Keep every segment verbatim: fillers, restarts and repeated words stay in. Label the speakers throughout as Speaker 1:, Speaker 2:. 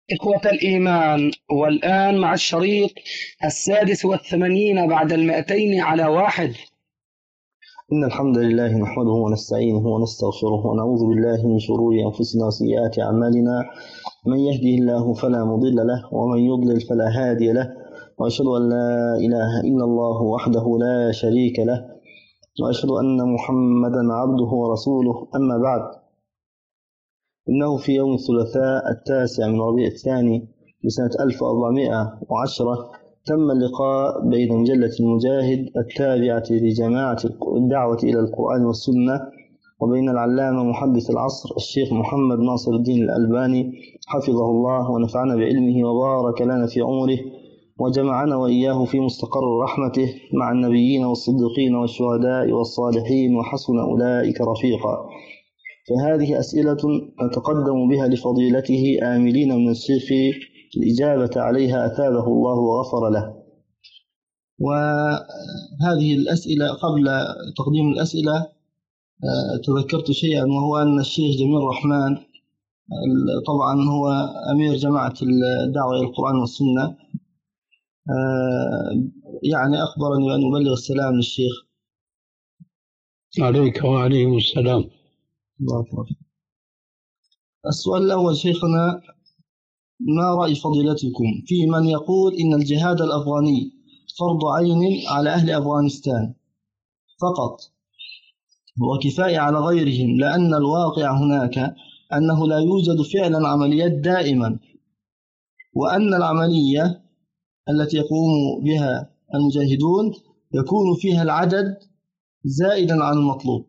Speaker 1: إخوة الإيمان، والآن مع الشريط السادس والثمانين بعد المئتين على واحد.
Speaker 2: إن الحمد لله نحمده ونستعينه ونستغفره ونعوذ بالله من شرور أنفسنا وسيئات أعمالنا. من يهده الله فلا مضل له ومن يضلل فلا هادي له، وأشهد أن لا إله إلا الله وحده لا شريك له، وأشهد أن محمدا عبده ورسوله. أما بعد، إنه في يوم الثلاثاء التاسع من ربيع الثاني لسنة ألف وأربعمائة وعشرة تم اللقاء بين مجلة المجاهد التابعة لجماعة الدعوة إلى القرآن والسنة وبين العلامة محدث العصر الشيخ محمد ناصر الدين الألباني حفظه الله ونفعنا بعلمه وبارك لنا في عمره، وجمعنا وإياه في مستقر رحمته مع النبيين والصديقين والشهداء والصالحين وحسن أولئك رفيقا. فهذه أسئلة نتقدم بها لفضيلته آملين من الشيخ الإجابة عليها أثابه الله وغفر له. وهذه الأسئلة، قبل تقديم الأسئلة تذكرت شيئا، وهو أن الشيخ جميل الرحمن طبعا هو أمير جماعة الدعوة إلى القرآن والسنة، يعني أخبرني بأن أبلغ السلام للشيخ.
Speaker 3: عليك وعليهم السلام.
Speaker 2: السؤال الأول شيخنا: ما رأي فضيلتكم في من يقول إن الجهاد الأفغاني فرض عين على أهل أفغانستان فقط وكفاية على غيرهم، لأن الواقع هناك أنه لا يوجد فعلا عمليات دائما، وأن العملية التي يقوم بها المجاهدون يكون فيها العدد زائدا عن المطلوب،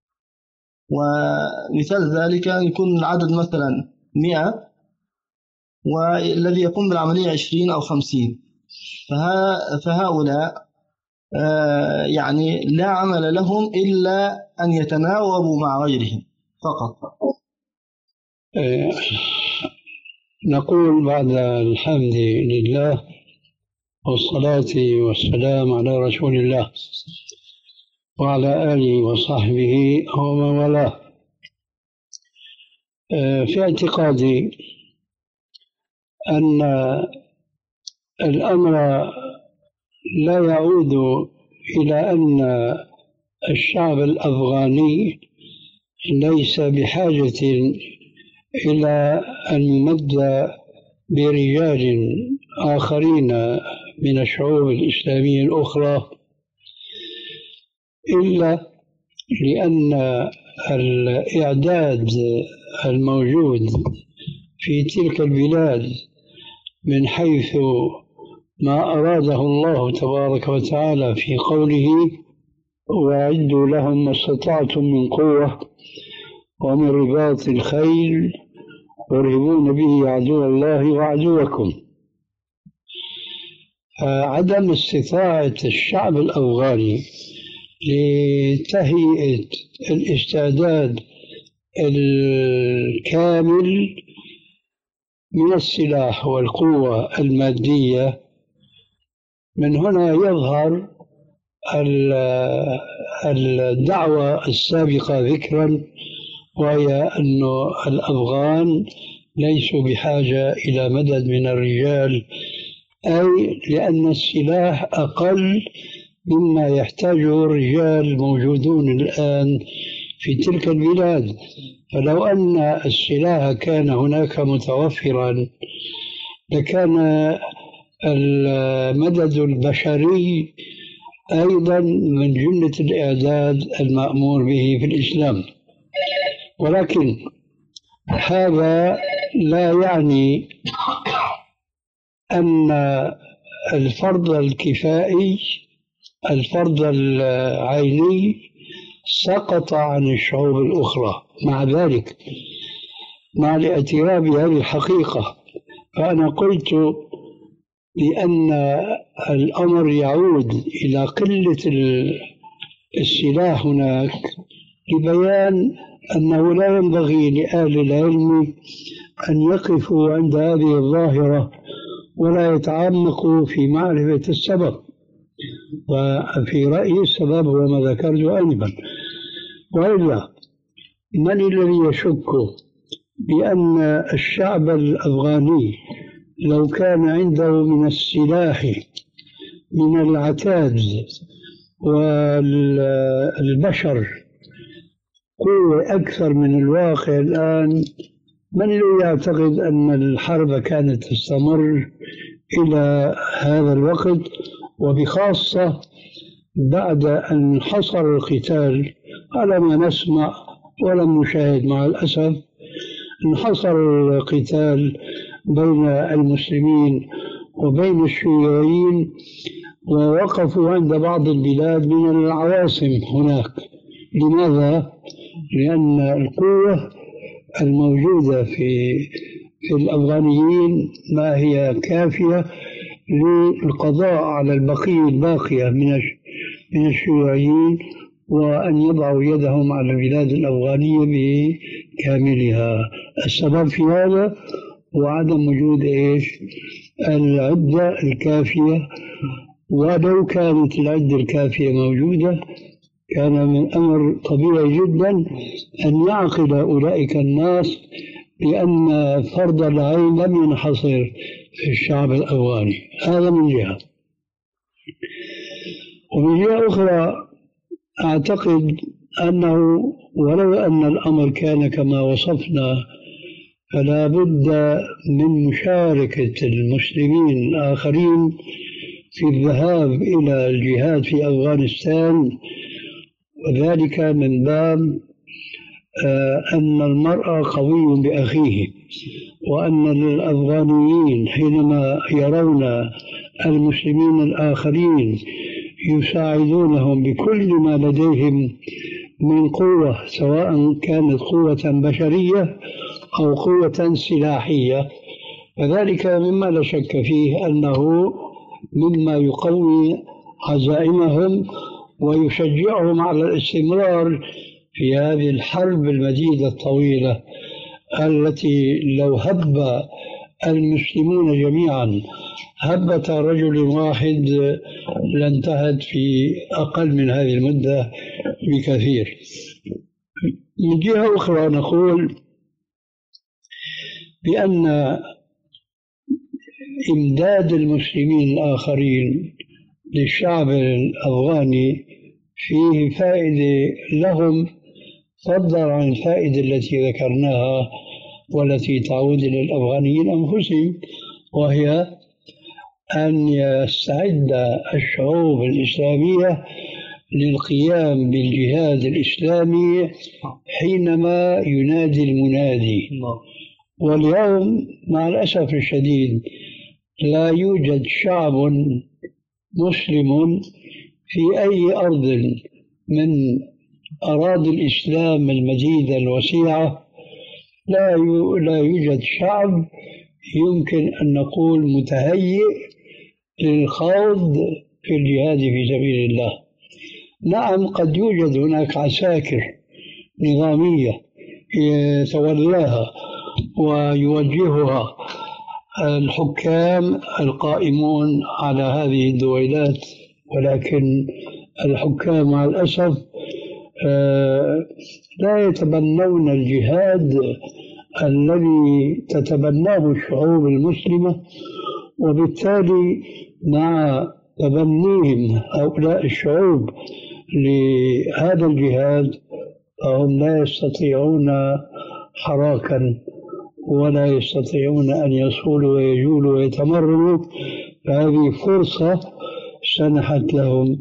Speaker 2: ومثال ذلك يكون العدد مثلا مئة والذي يقوم بالعملية عشرين أو خمسين، فهؤلاء يعني لا عمل لهم إلا أن يتناوبوا مع غيرهم فقط.
Speaker 3: نقول بعد الحمد لله والصلاة والسلام على رسول الله وعلى آله وصحبه ومن والاه. في اعتقادي أن الأمر لا يعود إلى أن الشعب الأفغاني ليس بحاجة إلى أن يمد برجال آخرين من الشعوب الإسلامية الأخرى، إلا لأن الإعداد الموجود في تلك البلاد من حيث ما أراده الله تبارك وتعالى في قوله: وأعدوا لهم ما استطعتم من قوة ومن رباط الخيل ترهبون به عدو الله وعدوكم. عدم استطاعة الشعب الأفغاني لتهيئة الاستعداد الكامل من السلاح والقوة المادية، من هنا يظهر الدعوة السابقة ذكرا، وهي أن الأفغان ليسوا بحاجة إلى مدد من الرجال، أي لأن السلاح أقل مما يحتاجه الرجال الموجودون الآن في تلك البلاد. فلو أن السلاح كان هناك متوفرا لكان المدد البشري أيضا من جملة الإعداد المأمور به في الإسلام، ولكن هذا لا يعني أن الفرض الكفائي الفرض العيني سقط عن الشعوب الأخرى. مع ذلك، مع الاعتراف بهذه الحقيقة، فأنا قلت بأن الأمر يعود إلى قلة السلاح هناك، لبيان أنه لا ينبغي لأهل العلم أن يقفوا عند هذه الظاهرة ولا يتعمقوا في معرفة السبب. وفي رأيي السبب هو ما ذكرته آنفا، وإلا من الذي يشك بأن الشعب الأفغاني لو كان عنده من السلاح من العتاد والبشر قوة أكثر من الواقع الآن، من لو يعتقد أن الحرب كانت تستمر إلى هذا الوقت، وبخاصة بعد أن حصر القتال على ما نسمع ولم نشاهد مع الأسف، انحصر القتال بين المسلمين وبين الشيوعيين، ووقفوا عند بعض البلاد من العواصم هناك. لماذا؟ لأن القوة الموجودة في في الأفغانيين ما هي كافية للقضاء على البقية الباقية من من الشيوعيين، وأن يضعوا يدهم على البلاد الأفغانية بكاملها. السبب في هذا هو عدم وجود إيش؟ العدة الكافية. ولو كانت العدة الكافية موجودة كان من أمر طبيعي جدا أن يعقل أولئك الناس بأن فرض العين لم ينحصر في الشعب الأفغاني. هذا من جهة. ومن جهة أخرى أعتقد أنه ولو أن الأمر كان كما وصفنا، فلا بد من مشاركة المسلمين الآخرين في الذهاب إلى الجهاد في أفغانستان، وذلك من باب أن المرء قوي بأخيه، وأن الأفغانيين حينما يرون المسلمين الآخرين يساعدونهم بكل ما لديهم من قوة، سواء كانت قوة بشرية أو قوة سلاحية، فذلك مما لا شك فيه أنه مما يقوي عزائمهم ويشجعهم على الاستمرار في هذه الحرب المديدة الطويلة، التي لو هب المسلمون جميعا هبة رجل واحد لانتهت في أقل من هذه المدة بكثير. من جهة أخرى نقول بأن إمداد المسلمين الآخرين للشعب الأفغاني فيه فائدة لهم فضلا عن الفائدة التي ذكرناها والتي تعود إلى الأفغانيين أنفسهم، وهي أن يستعد الشعوب الإسلامية للقيام بالجهاد الإسلامي حينما ينادي المنادي. واليوم مع الأسف الشديد لا يوجد شعب مسلم في أي أرض من أراضي الإسلام المجيدة الوسيعة، لا لا يوجد شعب يمكن أن نقول متهيئ للخوض في الجهاد في سبيل الله. نعم، قد يوجد هناك عساكر نظامية يتولاها ويوجهها الحكام القائمون على هذه الدويلات، ولكن الحكام مع الأسف لا يتبنون الجهاد الذي تتبناه الشعوب المسلمة، وبالتالي مع تبنيهم هؤلاء الشعوب لهذا الجهاد فهم لا يستطيعون حراكا ولا يستطيعون أن يصولوا ويجولوا ويتمرنوا. فهذه فرصة سنحت لهم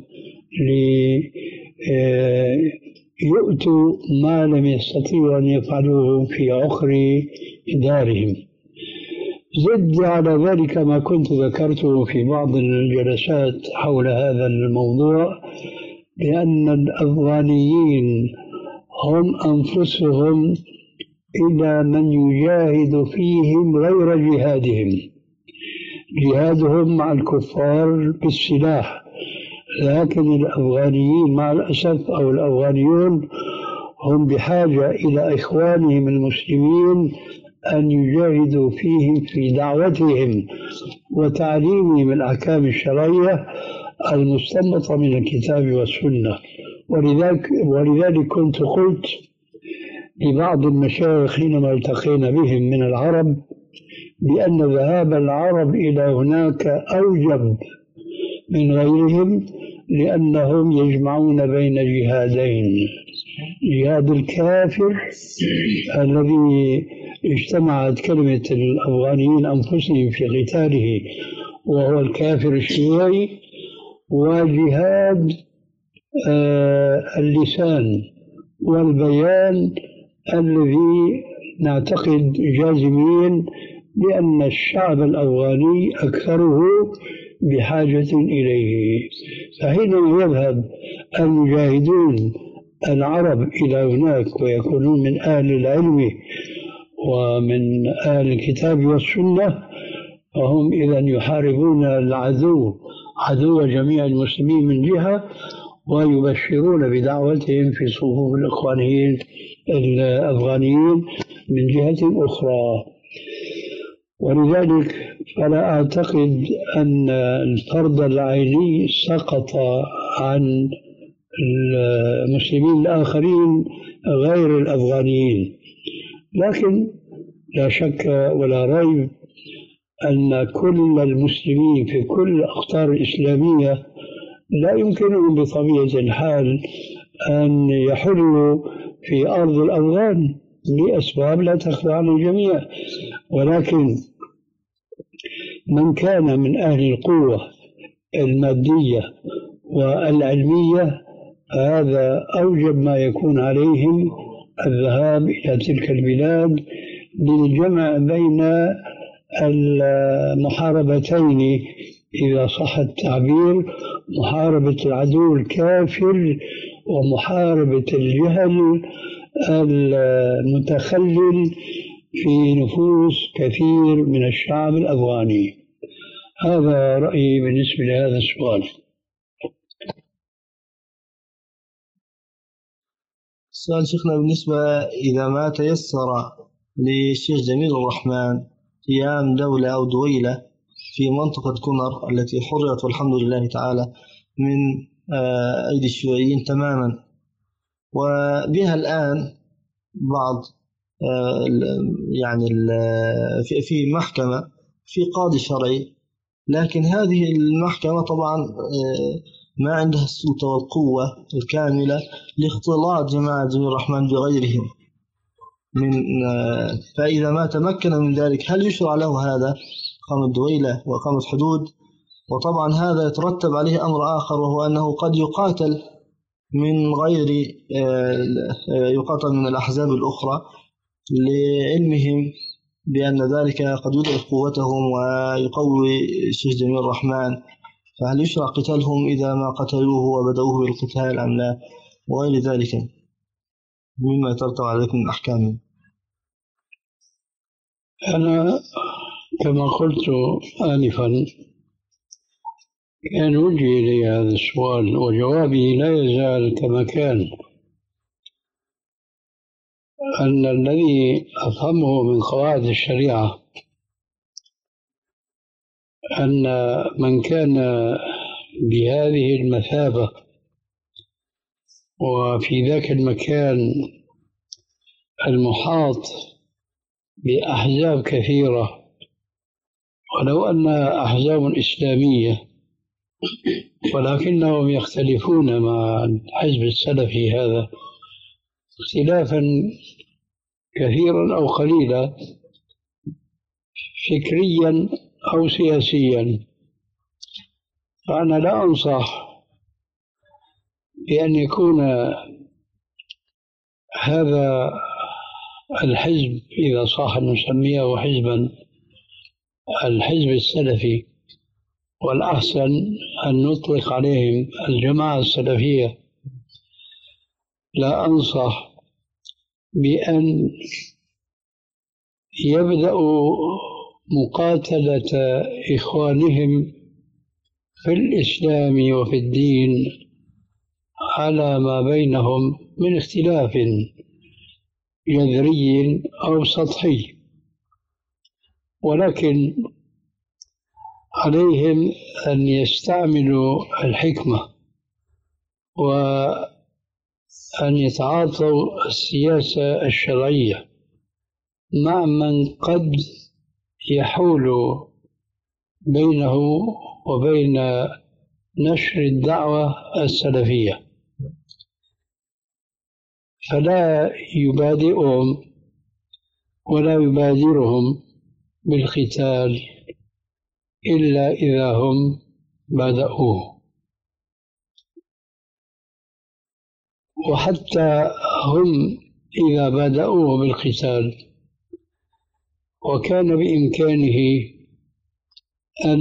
Speaker 3: ليؤتوا ما لم يستطيعوا أن يفعلوه في عقر دارهم. زد على ذلك ما كنت ذكرته في بعض الجلسات حول هذا الموضوع، لأن الأفغانيين هم أنفسهم إلى من يجاهد فيهم غير جهادهم. جهادهم مع الكفار بالسلاح، لكن الأفغانيين مع الأسف أو الأفغانيون هم بحاجة إلى إخوانهم المسلمين أن يجاهدوا فيهم في دعوتهم وتعليمهم الأحكام الشرعية المستنبطة من الكتاب والسنة. ولذلك, ولذلك كنت قلت لبعض المشايخ حينما التقينا بهم من العرب بأن ذهاب العرب إلى هناك أوجب من غيرهم، لأنهم يجمعون بين جهادين: جهاد الكافر الذي اجتمعت كلمة الأفغانيين أنفسهم في قتاله وهو الكافر الشيوعي، وجهاد آه اللسان والبيان الذي نعتقد جازمين بأن الشعب الأفغاني أكثره بحاجة إليه. فحينما يذهب المجاهدون العرب إلى هناك ويكونون من أهل العلم ومن أهل الكتاب والسنة، فهم إذا يحاربون العدو عدو جميع المسلمين من جهة، ويبشرون بدعوتهم في صفوف الإخوانيين الأفغانيين من جهة أخرى. ولذلك فلا أعتقد أن الفرض العيني سقط عن المسلمين الآخرين غير الأفغانيين، لكن لا شك ولا ريب أن كل المسلمين في كل الأقطار الإسلامية لا يمكنهم بطبيعة الحال أن يحلوا في أرض الأفغان لأسباب لا تخفى على الجميع، ولكن من كان من أهل القوة المادية والعلمية هذا أوجب ما يكون عليهم الذهاب إلى تلك البلاد للجمع بين المحاربتين إذا صح التعبير: محاربة العدو الكافر ومحاربة الجهل المتخلل في نفوس كثير من الشعب الأفغاني. هذا رأيي بالنسبة لهذا السؤال.
Speaker 2: السؤال شيخنا بالنسبة إذا ما تيسر للشيخ جميل الرحمن قيام دولة أو دويلة في منطقة كمر التي حررت والحمد لله تعالى من أيدي الشيوعيين تماما، وبها الآن بعض يعني في محكمة في قاضي شرعي، لكن هذه المحكمة طبعا ما عندها السلطة والقوة الكاملة لاختلاط جماعة جميل الرحمن بغيرهم من، فإذا ما تمكن من ذلك هل يشرع له هذا إقامة دويلة وإقامة حدود؟ وطبعا هذا يترتب عليه أمر آخر، وهو أنه قد يقاتل من غير يقاتل من الأحزاب الأخرى لعلمهم بأن ذلك قد يضعف قوتهم ويقوي الشيخ جميل الرحمن، فهل يشرع قتالهم إذا ما قتلوه وبدأوه بالقتال أم لا، وغير ذلك مما يترتب على ذلك من أحكامه؟
Speaker 3: أنا كما قلت آنفا كان وجهي إلي هذا السؤال، وجوابي لا يزال كما كان، أن الذي أفهمه من قواعد الشريعة أن من كان بهذه المثابة وفي ذاك المكان المحاط بأحزاب كثيرة، ولو أن أحزاب إسلامية ولكنهم يختلفون مع الحزب السلفي هذا اختلافا كثيرا أو قليلا فكريا أو سياسيا، فأنا لا أنصح بأن يكون هذا الحزب إذا صح أن نسميه حزبا الحزب السلفي، والأحسن أن نطلق عليهم الجماعة السلفية، لا أنصح بأن يبدأوا مقاتلة إخوانهم في الإسلام وفي الدين على ما بينهم من اختلاف جذري أو سطحي، ولكن عليهم أن يستعملوا الحكمة أن يتعاطوا السياسة الشرعية مع من قد يحول بينه وبين نشر الدعوة السلفية، فلا يبادئهم ولا يبادرهم بالقتال إلا إذا هم بدأوه. وحتى هم إذا بدأوه بالقتال وكان بإمكانه أن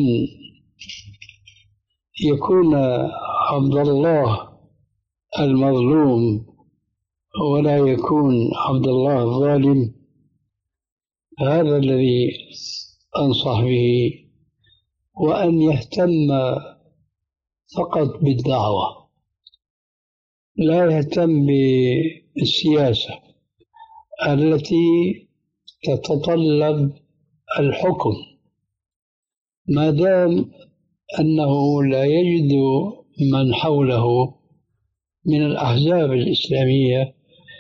Speaker 3: يكون عبد الله المظلوم ولا يكون عبد الله الظالم، هذا الذي أنصح به، وأن يهتم فقط بالدعوة، لا يهتم بالسياسة التي تتطلب الحكم، ما دام أنه لا يجد من حوله من الأحزاب الإسلامية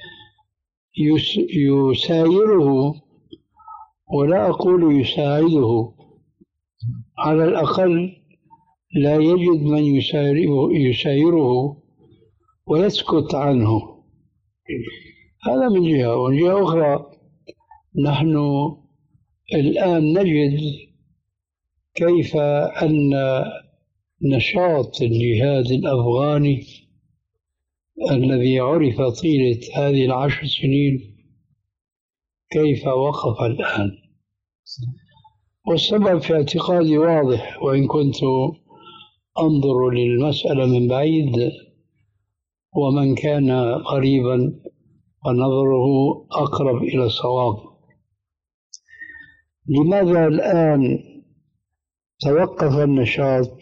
Speaker 3: يسايره، ولا أقول يساعده، على الأقل لا يجد من يسايره, يسايره ويسكت عنه. هذا من جهة. ومن جهة أخرى نحن الآن نجد كيف أن نشاط الجهاد الأفغاني الذي عرف طيلة هذه العشر سنين كيف وقف الآن. والسبب في اعتقادي واضح، وإن كنت أنظر للمسألة من بعيد، ومن كان قريبا فنظره أقرب إلى الصواب. لماذا الآن توقف النشاط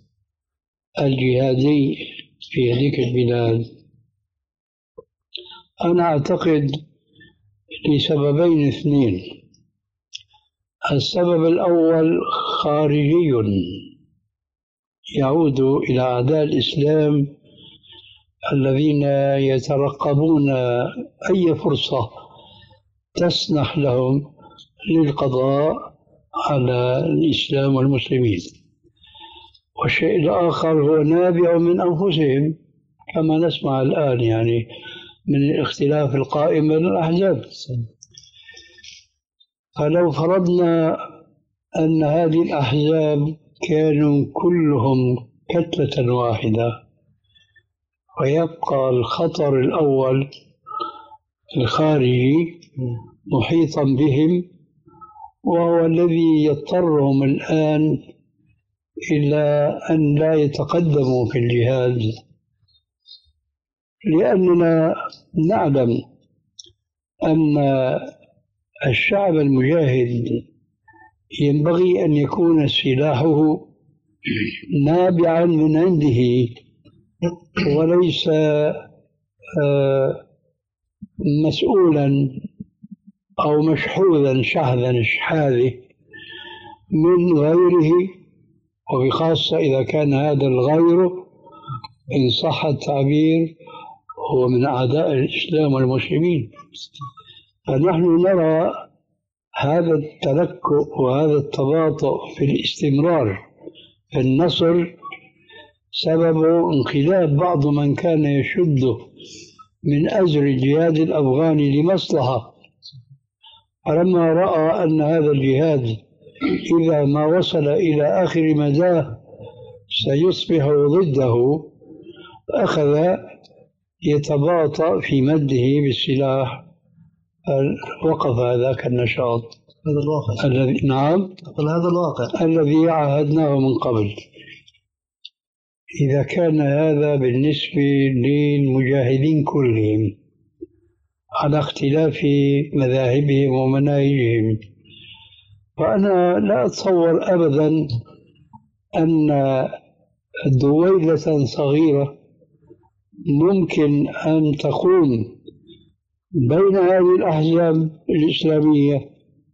Speaker 3: الجهادي في هذه البلاد؟ أنا أعتقد لسببين اثنين. السبب الأول خارجي يعود إلى أعداء الإسلام الذين يترقبون أي فرصة تسنح لهم للقضاء على الإسلام والمسلمين. والشيء الآخر هو نابع من أنفسهم، كما نسمع الآن يعني من الاختلاف القائم بين الأحزاب. فلو فرضنا أن هذه الأحزاب كانوا كلهم كتلة واحدة، ويبقى الخطر الأول الخارجي محيطا بهم، وهو الذي يضطرهم الآن إلى أن لا يتقدموا في الجهاد، لأننا نعلم أن الشعب المجاهد ينبغي أن يكون سلاحه نابعا من عنده، وليس مسؤولا أو مشحوذا شحذا شحاذه من غيره، وبخاصة إذا كان هذا الغير إن صح التعبير هو من أعداء الإسلام والمسلمين. فنحن نرى هذا التلكؤ وهذا التباطؤ في الاستمرار في النصر سبب انقلاب بعض من كان يشد من أجر الجهاد الأفغاني لمصلحة، فلما رأى أن هذا الجهاد إذا ما وصل إلى آخر مداه سيصبح ضده، أخذ يتباطأ في مده بالسلاح، وقف ذاك النشاط.
Speaker 2: هذا الواقع
Speaker 3: الذي نعم
Speaker 2: هذا الواقع
Speaker 3: الذي عاهدناه من قبل. إذا كان هذا بالنسبة للمجاهدين كلهم على اختلاف مذاهبهم ومناهجهم، فأنا لا أتصور أبدا أن دويلة صغيرة ممكن أن تقوم بين هذه الأحزاب الإسلامية،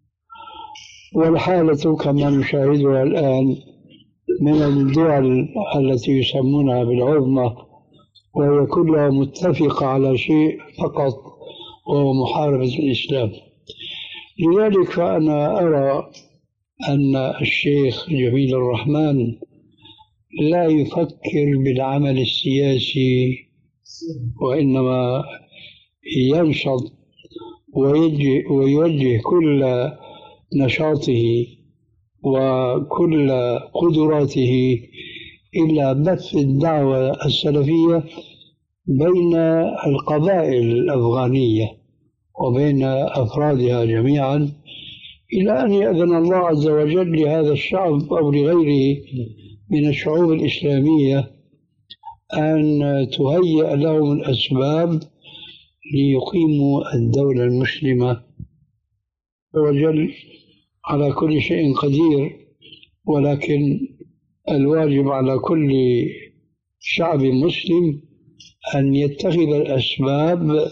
Speaker 3: والحالة كما نشاهدها الآن من الدول التي يسمونها بالعظمى وهي كلها متفقة على شيء فقط، وهو محاربة الإسلام. لذلك فأنا أرى أن الشيخ جميل الرحمن لا يفكر بالعمل السياسي، وإنما ينشط ويوجه, ويوجه كل نشاطه وكل قدراته إلى بث الدعوة السلفية بين القبائل الأفغانية وبين أفرادها جميعا، إلى أن يأذن الله عز وجل لهذا الشعب أو لغيره من الشعوب الإسلامية أن تهيئ لهم الأسباب ليقيموا الدولة المسلمة. وجل على كل شيء قدير، ولكن الواجب على كل شعب مسلم أن يتخذ الأسباب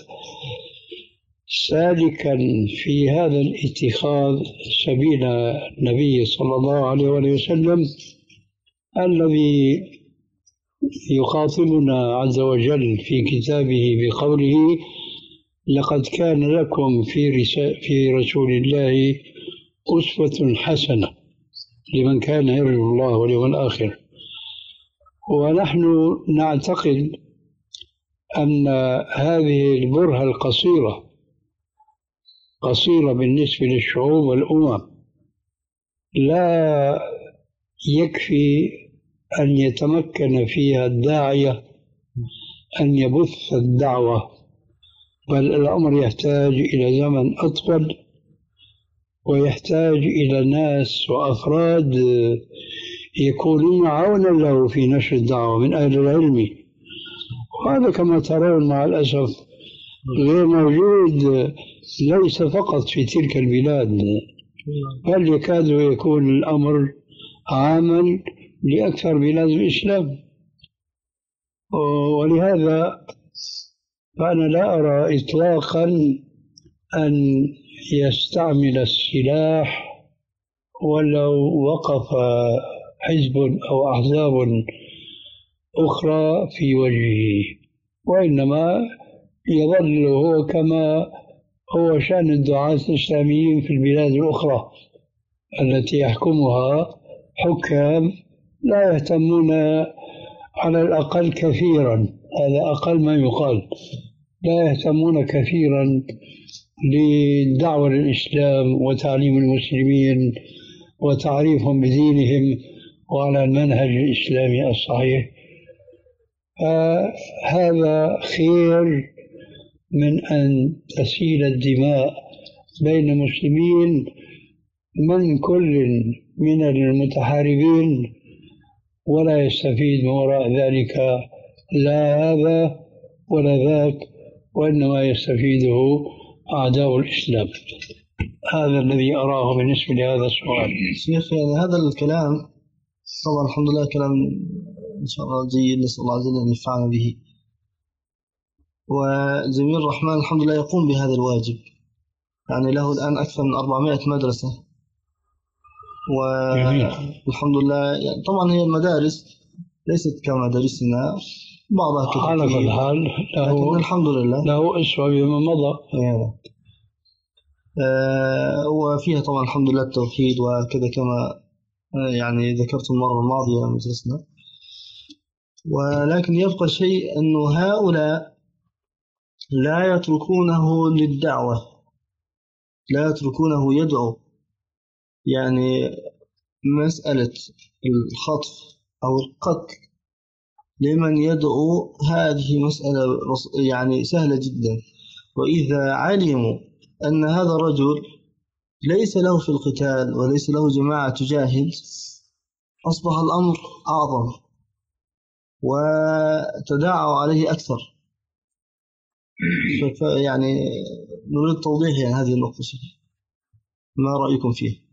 Speaker 3: سالكا في هذا الاتخاذ سبيل النبي صلى الله عليه وسلم الذي يخاطبنا عز وجل في كتابه بقوله: لقد كان لكم في, في رسول الله أسوة حسنة لمن كان يرجو الله واليوم الآخر. ونحن نعتقد أن هذه البرهة القصيرة قصيرة بالنسبة للشعوب والأمم، لا يكفي أن يتمكن فيها الداعية أن يبث الدعوة، بل الأمر يحتاج إلى زمن أطول، ويحتاج إلى ناس وأفراد يكونون عونا له في نشر الدعوة من أهل العلم. وهذا كما ترون مع الأسف غير موجود، ليس فقط في تلك البلاد، بل يكاد يكون الأمر عاما لأكثر بلاد الإسلام. ولهذا فأنا لا أرى إطلاقا أن يستعمل السلاح ولو وقف حزب أو أحزاب أخرى في وجهه، وإنما يظل هو كما هو شأن الدعاة الإسلاميين في البلاد الأخرى التي يحكمها حكام لا يهتمون على الأقل كثيرا، هذا أقل ما يقال، لا يهتمون كثيرا للدعوة للإسلام وتعليم المسلمين وتعريفهم بدينهم وعلى المنهج الإسلامي الصحيح. هذا خير من أن تسيل الدماء بين المسلمين من كل من المتحاربين ولا يستفيد من وراء ذلك لا هذا ولا ذاك، وإنما يستفيده أعداء الإسلام. هذا الذي أراه بالنسبة لهذا السؤال.
Speaker 2: شيخ، يعني هذا الكلام طبعا الحمد لله كلام إن شاء الله جيد، نسأل الله عز وجل أن ينفعنا به. وجميل الرحمن الحمد لله يقوم بهذا الواجب، يعني له الآن أكثر من أربعمائة مدرسة، والحمد لله. يعني طبعا هي المدارس ليست كمدارسنا، بعضها كتير
Speaker 3: على كل حال
Speaker 2: لكن الحمد لله
Speaker 3: له أسوة بما مضى.
Speaker 2: يعني آه وفيها طبعا الحمد لله التوحيد وكذا كما آه يعني ذكرت المرة الماضية مجلسنا. ولكن يبقى شيء أنه هؤلاء لا يتركونه للدعوة، لا يتركونه يدعو. يعني مسألة الخطف أو القتل لمن يدعو هذه مسألة يعني سهلة جدا، وإذا علموا أن هذا الرجل ليس له في القتال وليس له جماعة تجاهد أصبح الأمر أعظم وتداعوا عليه أكثر. يعني نريد توضيح يعني هذه النقطة، ما رأيكم فيه؟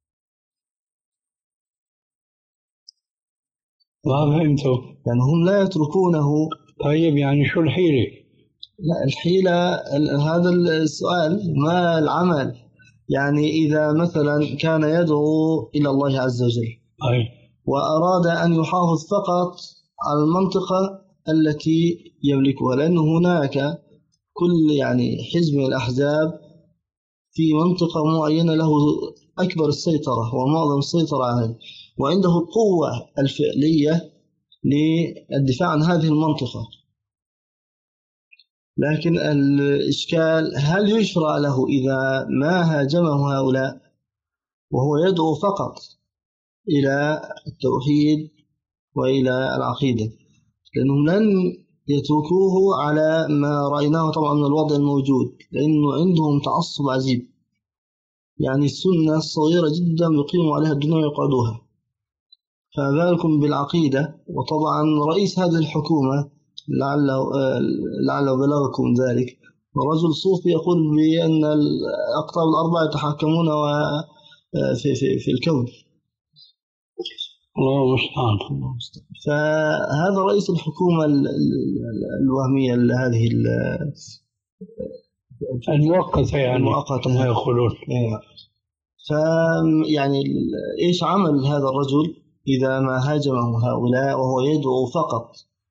Speaker 3: ما فهمته.
Speaker 2: يعني هم لا يتركونه.
Speaker 3: طيب يعني شو الحيلة؟
Speaker 2: لا الحيلة هذا السؤال، ما العمل؟ يعني إذا مثلا كان يدعو إلى الله عز وجل
Speaker 3: أي.
Speaker 2: وأراد أن يحافظ فقط على المنطقة التي يملكها، لأن هناك كل يعني حزب من الأحزاب في منطقة معينة له أكبر السيطرة ومعظم السيطرة عليه، وعنده القوة الفعلية للدفاع عن هذه المنطقة. لكن الإشكال هل يشرع له إذا ما هاجمه هؤلاء وهو يدعو فقط إلى التوحيد وإلى العقيدة، لأنهم لن يتركوه على ما رأيناه طبعا من الوضع الموجود، لأنه عندهم تعصب عجيب. يعني السنة الصغيرة جدا بيقيموا عليها الدنيا ويقعدوها، فذلكم بالعقيدة. وطبعا رئيس هذه الحكومة لعله لعله بلغكم ذلك، رجل صوفي يقول بأن الأقطاب الأربعة يتحكمون في في في الكون.
Speaker 3: الله المستعان.
Speaker 2: فهذا رئيس الحكومة الوهمية هذه
Speaker 3: المؤقتة يعني
Speaker 2: المؤقتة
Speaker 3: ما يقولون.
Speaker 2: فيعني إيش عمل هذا الرجل إذا ما هاجمه هؤلاء وهو يدعو فقط،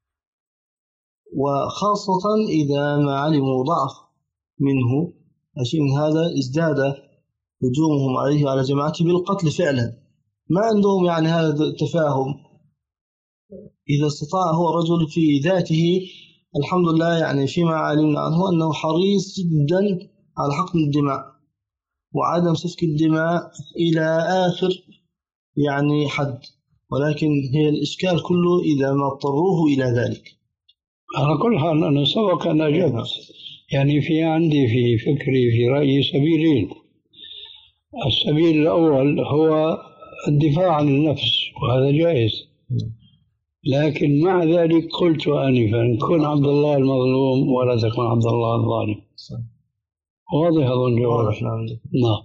Speaker 2: وخاصة إذا ما علموا ضعف منه شيء من هذا ازداد هجومهم عليه وعلى جماعته بالقتل فعلا. ما عندهم يعني هذا التفاهم. إذا استطاع هو الرجل في ذاته الحمد لله يعني فيما علمنا عنه أنه حريص جدا على حقن الدماء وعدم سفك الدماء إلى آخر يعني حد، ولكن هي الإشكال كله إذا ما اضطروه إلى ذلك.
Speaker 3: على كل حال أنا سبق أن أجبت، يعني في عندي في فكري في رأيي سبيلين. السبيل الأول هو الدفاع عن النفس وهذا جائز، لكن مع ذلك قلت آنفا كن عبد الله المظلوم ولا تكن عبد الله الظالم. واضح أظن جوابي. نعم.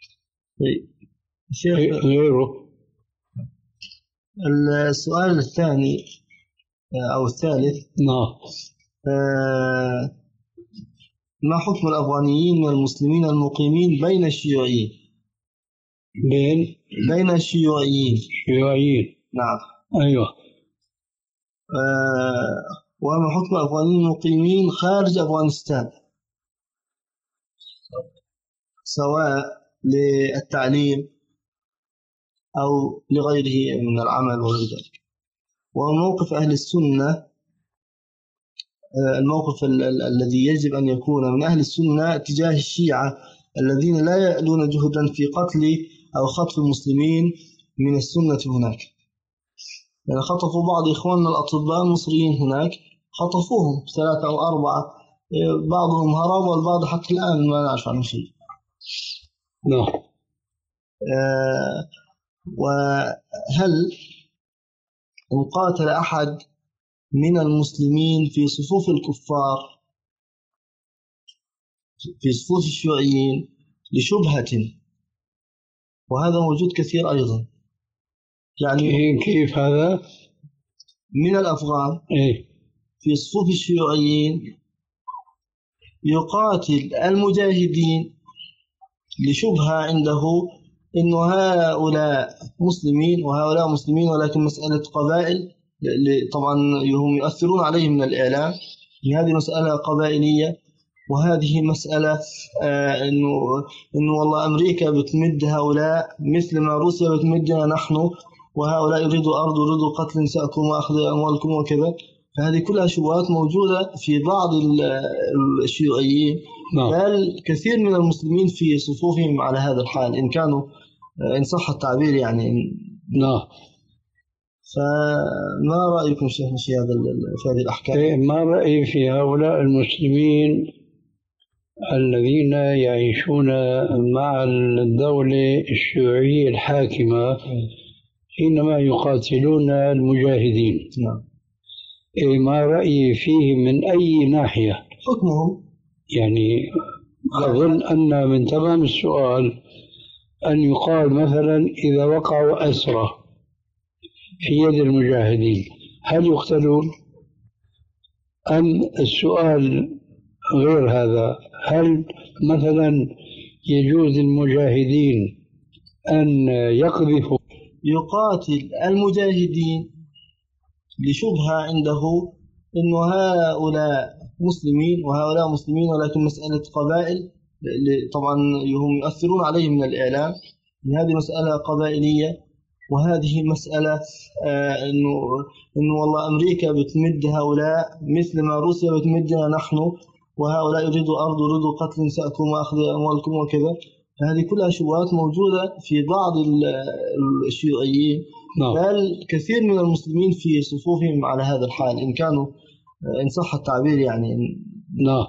Speaker 3: غيره.
Speaker 2: السؤال الثاني أو الثالث.
Speaker 3: نعم.
Speaker 2: آه ما حكم الأفغانيين من المسلمين المقيمين بين الشيوعيين؟
Speaker 3: بين
Speaker 2: بين الشيوعيين.
Speaker 3: شيوعيين.
Speaker 2: نعم.
Speaker 3: أيوة.
Speaker 2: آه وما حكم الأفغانيين المقيمين خارج أفغانستان سواء للتعليم أو لغيره من العمل وغير ذلك؟ وموقف أهل السنة، الموقف الذي يجب أن يكون من أهل السنة تجاه الشيعة الذين لا يألون جهدا في قتل أو خطف المسلمين من السنة هناك. يعني خطفوا بعض إخواننا الأطباء المصريين هناك، خطفوهم ثلاثة أو أربعة، بعضهم هرب والبعض حتى الآن ما نعرف عنه شيء.
Speaker 3: نعم.
Speaker 2: آه وهل إن قاتل أحد من المسلمين في صفوف الكفار في صفوف الشيوعيين لشبهة، وهذا موجود كثير أيضا، يعني
Speaker 3: كيف هذا؟
Speaker 2: من الأفغان
Speaker 3: إيه؟
Speaker 2: في صفوف الشيوعيين يقاتل المجاهدين لشبهة عنده إنه هؤلاء مسلمين وهؤلاء مسلمين، ولكن مسألة قبائل طبعا هم يؤثرون عليه من الإعلام، هذه مسألة قبائلية، وهذه مسألة آه إنه إنه والله أمريكا بتمد هؤلاء مثل ما روسيا بتمدنا نحن، وهؤلاء يريدوا أرض ويريدوا قتل نساءكم وأخذ أموالكم وكذا. فهذه كلها شبهات موجودة في بعض الشيوعيين، بل كثير من المسلمين في صفوفهم على هذا الحال إن كانوا إن صح التعبير يعني.
Speaker 3: نعم.
Speaker 2: فما رأيكم شيخ في هذا في هذه الأحكام؟
Speaker 3: ما رأيي في هؤلاء المسلمين الذين يعيشون مع الدولة الشيوعية الحاكمة حينما يقاتلون المجاهدين؟
Speaker 2: نعم.
Speaker 3: ما رأيي فيه من أي ناحية؟
Speaker 2: حكمهم
Speaker 3: يعني أظن أن من تمام السؤال أن يقال مثلا إذا وقعوا أسرى في يد المجاهدين هل يقتلون؟ أم السؤال غير هذا، هل مثلا يجوز للمجاهدين أن يقذفوا؟
Speaker 2: يقاتل المجاهدين لشبهة عنده إنه هؤلاء مسلمين وهؤلاء مسلمين، ولكن مسألة قبائل طبعا هم يؤثرون عليه من الإعلام إن هذه مسألة قبائلية، وهذه مسألة آه إنه إنه والله أمريكا بتمد هؤلاء مثل ما روسيا بتمدنا نحن، وهؤلاء يريدوا أرض يريدوا قتل نسائكم وأخذ أموالكم وكذا. هذه كلها شبهات موجودة في بعض الشيوعيين، بل كثير من المسلمين في صفوفهم على هذا الحال إن كانوا إن صح التعبير يعني.
Speaker 3: نعم.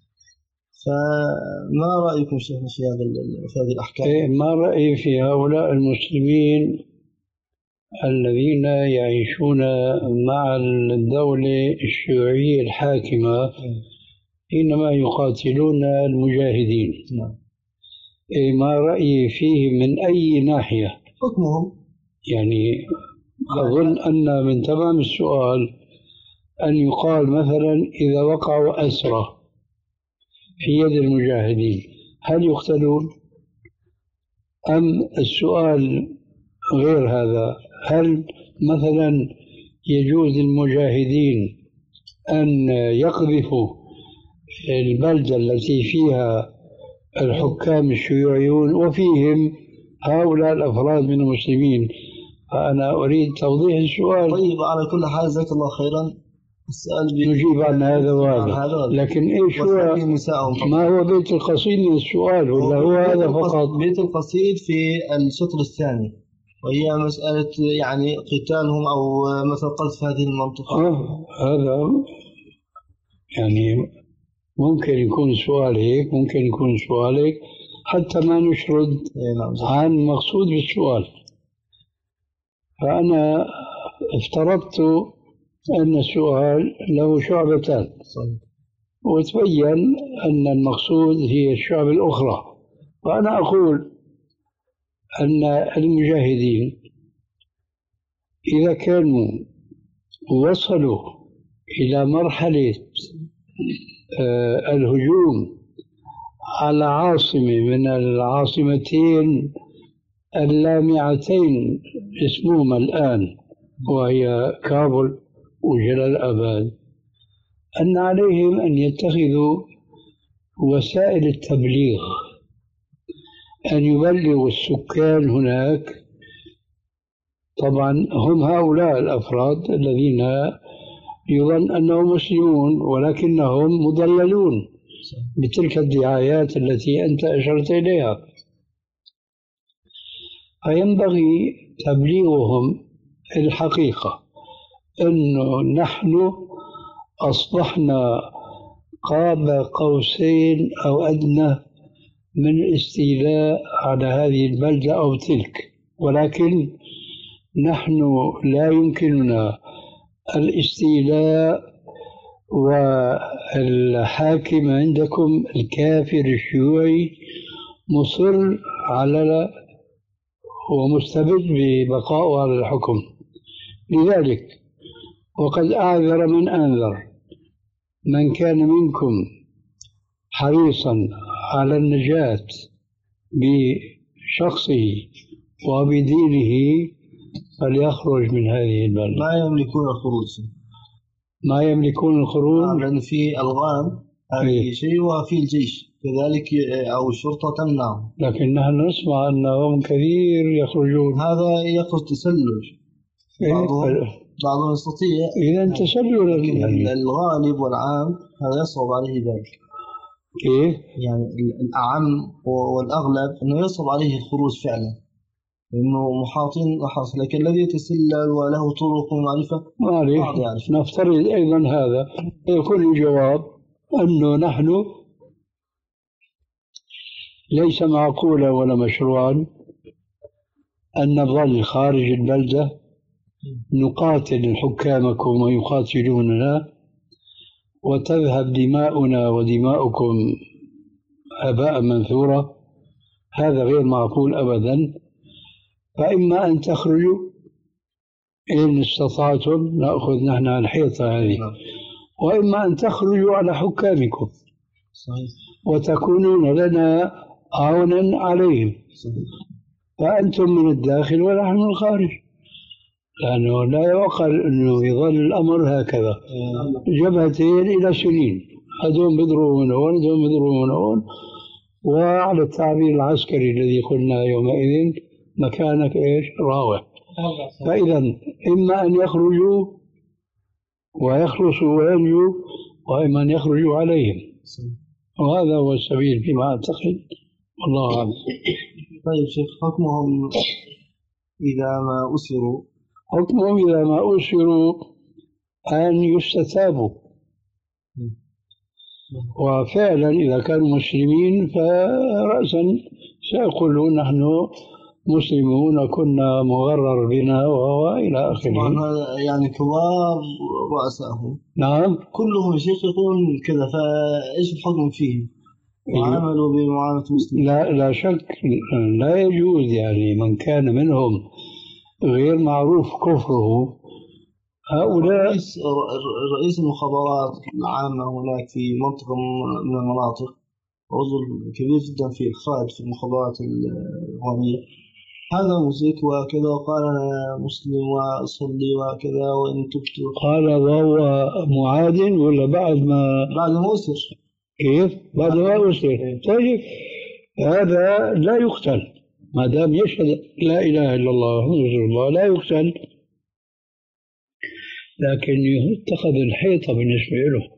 Speaker 2: فما رأيكم شيخنا في هذا في هذه الأحكام؟
Speaker 3: ما رأيي في هؤلاء المسلمين الذين يعيشون مع الدولة الشيوعية الحاكمة حينما يقاتلون المجاهدين؟
Speaker 2: نعم.
Speaker 3: ما رأيي فيه من أي ناحية؟
Speaker 2: حكمهم
Speaker 3: يعني أظن أن من تمام السؤال أن يقال مثلا إذا وقعوا أسرى في يد المجاهدين هل يقتلون؟ أم السؤال غير هذا، هل مثلا يجوز للمجاهدين أن يقذفوا البلدة التي فيها الحكام الشيوعيون وفيهم هؤلاء الأفراد من المسلمين؟ فأنا أريد توضيح السؤال.
Speaker 2: طيب على كل حال جزاك الله خيرا. السؤال
Speaker 3: نجيب عن هذا وهذا، لكن إيش هو ما هو بيت القصيد من السؤال ولا هو هذا فقط؟
Speaker 2: بيت القصيد في الشطر الثاني، وهي مسألة يعني قتالهم أو مثل قذف هذه المنطقة.
Speaker 3: آه هذا يعني ممكن يكون سؤال هيك، ممكن يكون سؤال هيك، حتى ما نشرد عن مقصود بالسؤال. فأنا افترضت أن السؤال له شعبتان، وتبين أن المقصود هي الشعب الأخرى. وأنا أقول أن المجاهدين إذا كانوا وصلوا إلى مرحلة الهجوم على عاصمة من العاصمتين اللامعتين اسمهما الآن وهي كابول وجلال آباد، أن عليهم أن يتخذوا وسائل التبليغ، أن يبلغوا السكان هناك. طبعا هم هؤلاء الأفراد الذين يظن أنهم مسلمون ولكنهم مضللون بتلك الدعايات التي أنت أشرت إليها، فينبغي تبليغهم الحقيقة أنه نحن أصبحنا قاب قوسين أو أدنى من الاستيلاء على هذه البلدة أو تلك، ولكن نحن لا يمكننا الاستيلاء، والحاكم عندكم الكافر الشيوعي مصر على ومستبد ببقائه على الحكم. لذلك وقد أعذر من أنذر من كان منكم حريصا على النجاة بشخصه وبدينه فليخرج من هذه البلد.
Speaker 2: ما يملكون الخروج،
Speaker 3: ما يملكون الخروج
Speaker 2: لأن في ألغام هذه شيء وفي الجيش كذلك أو الشرطة تمنع،
Speaker 3: لكن نحن نسمع أنهم كثير يخرجون.
Speaker 2: هذا يخرج تسلل، بعضهم بعضهم يستطيع.
Speaker 3: إذا تسلل
Speaker 2: الغالب والعام هذا يصعب عليه ذلك.
Speaker 3: كيف؟
Speaker 2: يعني الأعم والأغلب أنه يصعب عليه الخروج فعلا، لأنه محاطين وحاص، لكن الذي يتسلل وله طرق ومعرفة
Speaker 3: بعض يعرف. نفترض أيضا هذا يكون الجواب أنه نحن ليس معقولا ولا مشروعا أن نظل خارج البلدة نقاتل حكامكم ويقاتلوننا وتذهب دماؤنا ودماؤكم هباء منثورا. هذا غير معقول أبدا. فإما أن تخرجوا إن استطعتم نأخذ نحن الحيطة هذه، وإما أن تخرجوا على حكامكم وتكونون لنا عونا عليهم، فأنتم من الداخل ونحن من الخارج. لأنه لا يعقل أنه يظل الأمر هكذا جبهتين إلى سنين، هذول بيضربوا من هون هذول بيضربوا من هون، وعلى التعبير العسكري الذي قلنا يومئذ مكانك إيش راوح. فإذا إما أن يخرجوا ويخلصوا وينجوا، وإما أن يخرجوا عليهم، وهذا هو السبيل فيما أعتقد، والله أعلم.
Speaker 2: طيب شيخ، حكمهم إذا ما أسروا
Speaker 3: حكمهم إذا ما أسروا أن يستتابوا، وفعلا إذا كانوا مسلمين فرأسا سيقولون نحن مسلمون كنا مغرر بنا وإلى آخره.
Speaker 2: يعني كبار رؤسائهم
Speaker 3: نعم
Speaker 2: كلهم شيخ يقولون كذا، فإيش الحكم فيهم؟ وعملوا بمعاملة مسلم؟
Speaker 3: لا لا شك لا يجوز، يعني من كان منهم غير معروف كفره هؤلاء.
Speaker 2: رئيس, رئيس المخابرات العامة هناك في منطقة من المناطق، رجل كبير جدا في الخارج في المخابرات الغنية، هذا مزيك وكذا، وقال أنا مسلم وأصلي وكذا وإن تبت.
Speaker 3: قال وهو معادن ولا بعد ما
Speaker 2: بعد ما أسر؟
Speaker 3: كيف؟ بعد ما أسر. طيب هذا لا يقتل ما دام يشهد لا إله إلا الله محمد رسول الله، لا يقتل، لكن يتخذ الحيطة بالنسبة له.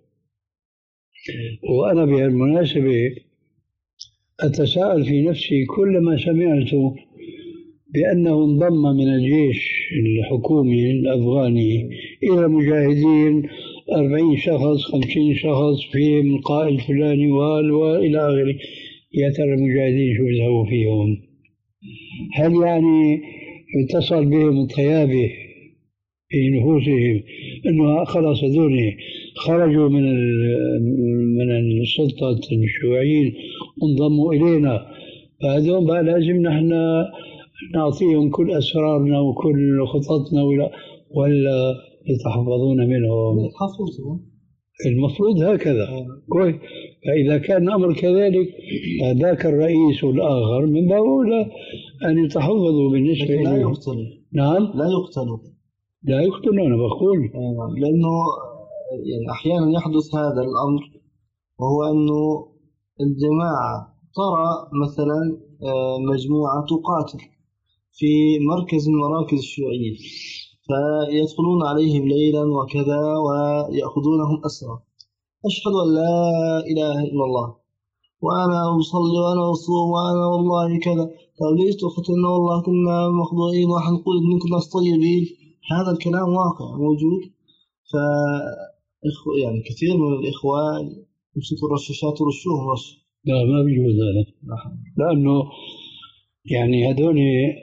Speaker 3: وأنا بهالمناسبة أتساءل في نفسي كلما سمعت بأنه انضم من الجيش الحكومي الأفغاني إلى مجاهدين أربعين شخص خمسين شخص فيهم القائد فلاني وإلى آخره، يا ترى المجاهدين شو بيذهبوا فيهم؟ هل يعني اتصل بهم الطيابة في نفوسهم أنه خلاص هذول خرجوا من من السلطة الشيوعيين وانضموا إلينا، فهذول بقى لازم نحن نعطيهم كل أسرارنا وكل خططنا، ولا ولا يتحفظون منهم؟ المفروض هكذا. كويس. فإذا كان الأمر كذلك ذاك الرئيس والآخر من باب أولى أن يتحفظوا بالنسبة
Speaker 2: لا يقتلوا.
Speaker 3: نعم
Speaker 2: لا يقتلوا
Speaker 3: لا يقتلوا أنا بقول،
Speaker 2: لأنه يعني أحيانا يحدث هذا الأمر، وهو أنه الجماعة ترى مثلا مجموعة تقاتل في مركز من مراكز الشيوعية، فيدخلون عليهم ليلا وكذا ويأخذونهم أسرى، أشهد أن لا إله إلا الله وأنا أصلي وأنا أصوم وأنا والله كذا، طيب ليش تقتلنا والله كنا مخضوعين وحنقول إن كنا طيبين؟ هذا الكلام واقع موجود. ف يعني كثير من الإخوان يمسكوا الرشاشات ورشوهم رش.
Speaker 3: لا ما بيجوز هذا، لأنه يعني هذول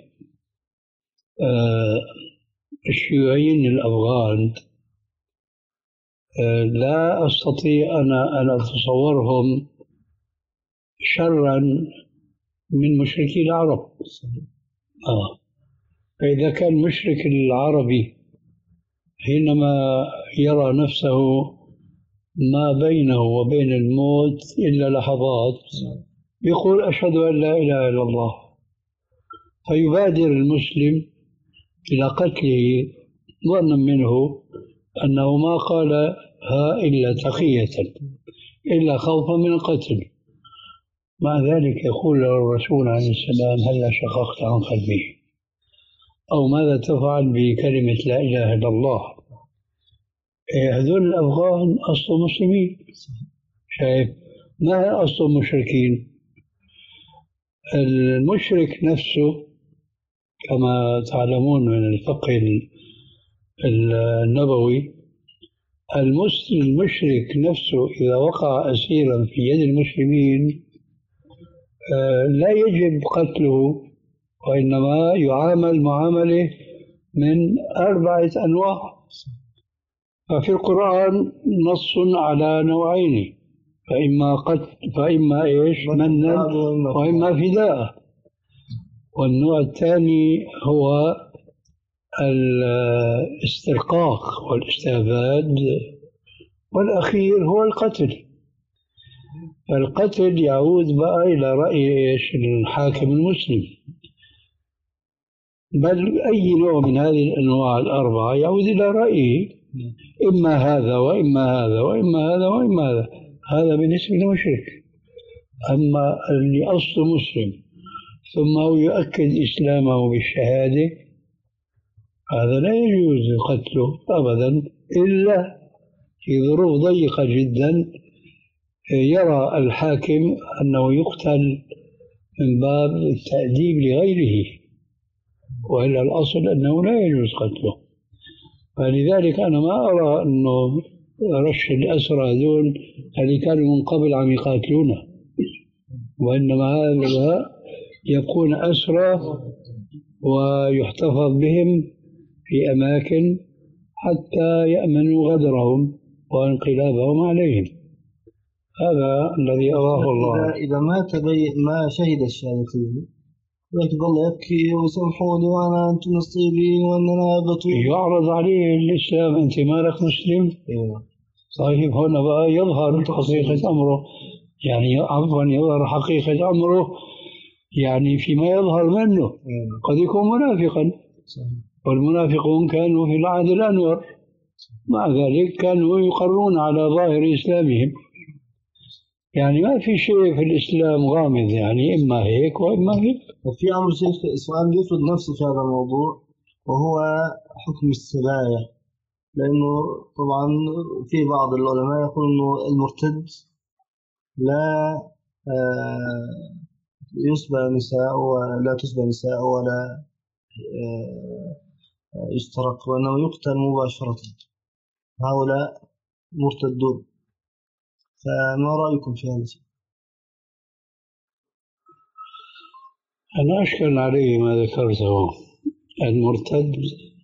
Speaker 3: آه الشيوعيين الأفغان آه لا أستطيع أنا أن أتصورهم شرا من مشركي العرب. آه. فإذا كان المشرك العربي حينما يرى نفسه ما بينه وبين الموت إلا لحظات يقول أشهد أن لا إله إلا الله، فيبادر المسلم إلى قتله ظنا منه أنه ما قالها إلا تقية إلا خوفا من القتل. مع ذلك يقول له الرسول عليه السلام هلا شققت عن قلبه، أو ماذا تفعل بكلمة لا إله إلا الله؟ هذول الأفغان أصلهم مسلمين، شايف؟ ما أصلهم مشركين. المشرك نفسه كما تعلمون من الفقه النبوي، المشرك نفسه إذا وقع أسيرا في يد المسلمين لا يجب قتله، وإنما يعامل معاملة من أربعة أنواع. ففي القرآن نص على نوعين، فإما قتل فإما إيش منا وإما فداء، والنوع الثاني هو الاسترقاق والاستعباد، والأخير هو القتل. فالقتل يعود بقى إلى رأي إيش الحاكم المسلم. بل أي نوع من هذه الأنواع الأربعة يعود إلى رأيه، إما هذا وإما هذا وإما هذا وإما هذا، هذا بالنسبة للمشرك. أما اللي أصله مسلم ثم هو يؤكد إسلامه بالشهادة، هذا لا يجوز قتله أبدا إلا في ظروف ضيقة جدا يرى الحاكم أنه يقتل من باب التأديب لغيره، وإلا الأصل أنه لا يجوز قتله. فلذلك أنا ما أرى أنه رش الأسرى هذول اللي كانوا من قبل عم يقاتلونا، وإنما هذا يكون أسرى ويحتفظ بهم في أماكن حتى يأمنوا غدرهم وانقلابهم عليهم. هذا الذي أراه الله.
Speaker 2: إذا ما تبين ما شهد الشهادتين لكن ظل يبكي وسامحوني وأنا أنتم نصيبين وأننا بطول،
Speaker 3: يعرض عليه الإسلام، أنت مالك مسلم؟ طيب هنا بقى يظهر حقيقة أمره، يعني عفوا يظهر حقيقة أمره، يعني فيما يظهر منه قد يكون منافقا، والمنافقون كانوا في العهد الأنور مع ذلك كانوا يقرون على ظاهر إسلامهم. يعني ما في شيء في الإسلام غامض، يعني إما هيك وإما هيك.
Speaker 2: وفي أمر شيخ سؤال يفرض نفسه في هذا الموضوع، وهو حكم السبايا، لأنه طبعا في بعض العلماء يقول أنه المرتد لا يسبى نساء ولا تسبى نساء ولا يسترق، وأنه يقتل مباشرة. هؤلاء مرتدون، فما رأيكم في هذا الشيء؟
Speaker 3: أنا أشكل عليه ما ذكرته، المرتد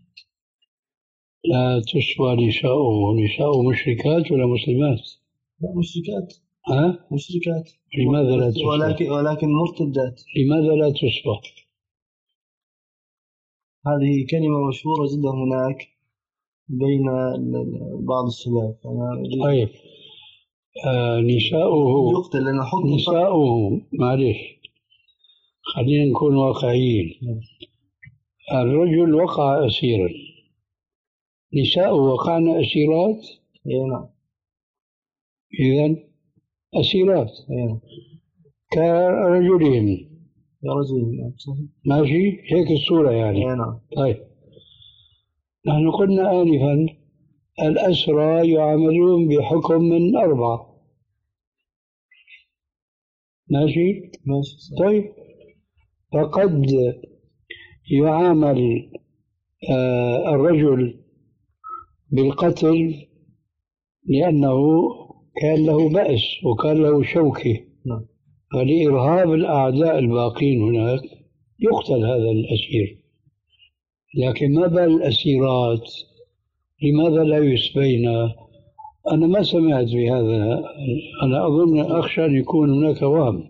Speaker 3: لا تسوى نساؤه، نساؤه مشركات ولا مسلمات؟
Speaker 2: لا مشركات.
Speaker 3: ها؟
Speaker 2: مشركات.
Speaker 3: لماذا لا تسوى؟
Speaker 2: ولكن, ولكن مرتدات.
Speaker 3: لماذا لا تسوى؟
Speaker 2: هذه كلمة مشهورة جدا هناك بين بعض الشباب.
Speaker 3: طيب آه نساؤه
Speaker 2: يقتل لأن حكم
Speaker 3: نساؤه معلش خلينا نكون واقعيين. الرجل وقع أسيرا، نساؤه وقعن أسيرات؟
Speaker 2: نعم.
Speaker 3: إذن أسيرات
Speaker 2: نعم.
Speaker 3: كرجلهم.
Speaker 2: كرجلهم صحيح.
Speaker 3: ماشي هيك الصورة يعني.
Speaker 2: نعم.
Speaker 3: طيب نحن قلنا آنفا الأسرى يعاملون بحكم من أربعة. ماشي؟
Speaker 2: ماشي.
Speaker 3: طيب فقد يعامل آه الرجل بالقتل لأنه كان له بأس وكان له شوكة،
Speaker 2: نعم.
Speaker 3: فلإرهاب الأعداء الباقين هناك يقتل هذا الأسير. لكن ما بال الأسيرات لماذا لا يسبين؟ أنا ما سمعت بهذا، أنا أظن أخشى أن يكون هناك وهم.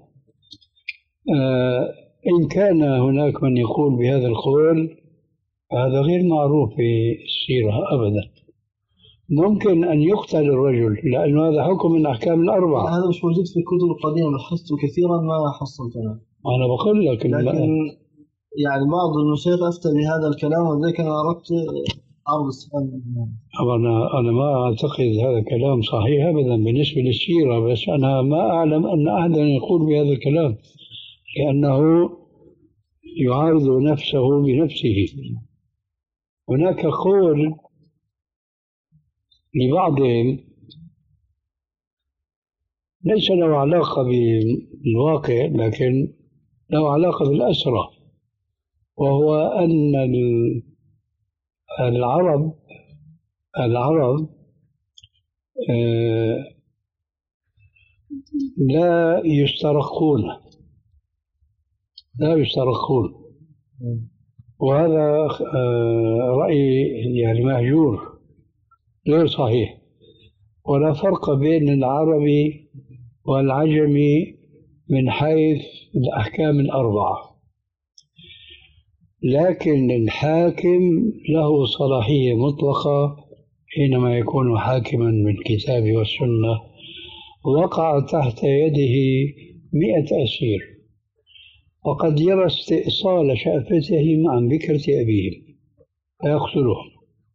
Speaker 3: آه إن كان هناك من يقول بهذا القول هذا غير معروف في السيرة أبدا. ممكن أن يقتل الرجل لأنه هذا حكم من أحكام الأربعة.
Speaker 2: هذا مش موجود في الكتب القديمة، بحثت كثيرا ما حصلت أنا.
Speaker 3: أنا بقول لك
Speaker 2: لكن يعني بعض المشايخ أفتى بهذا الكلام، وذلك أنا أردت عرض السؤال.
Speaker 3: أنا أنا ما أعتقد هذا الكلام صحيح أبدا بالنسبة للسيرة، بس أنا ما أعلم أن أحدا يقول بهذا الكلام لأنه يعارض نفسه بنفسه. هناك قول لبعضهم ليس له علاقة بالواقع لكن له علاقة بالأسرة، وهو أن العرب العرب لا يسترقون لا يسترقون وهذا رأي يعني مهجور غير صحيح. ولا فرق بين العربي والعجمي من حيث الأحكام الأربعة، لكن الحاكم له صلاحية مطلقة حينما يكون حاكما بالكتاب والسنة وقع تحت يده مئة أسير، وقد يرى استئصال شأفتهم عن بكرة أبيهم فيقتلهم،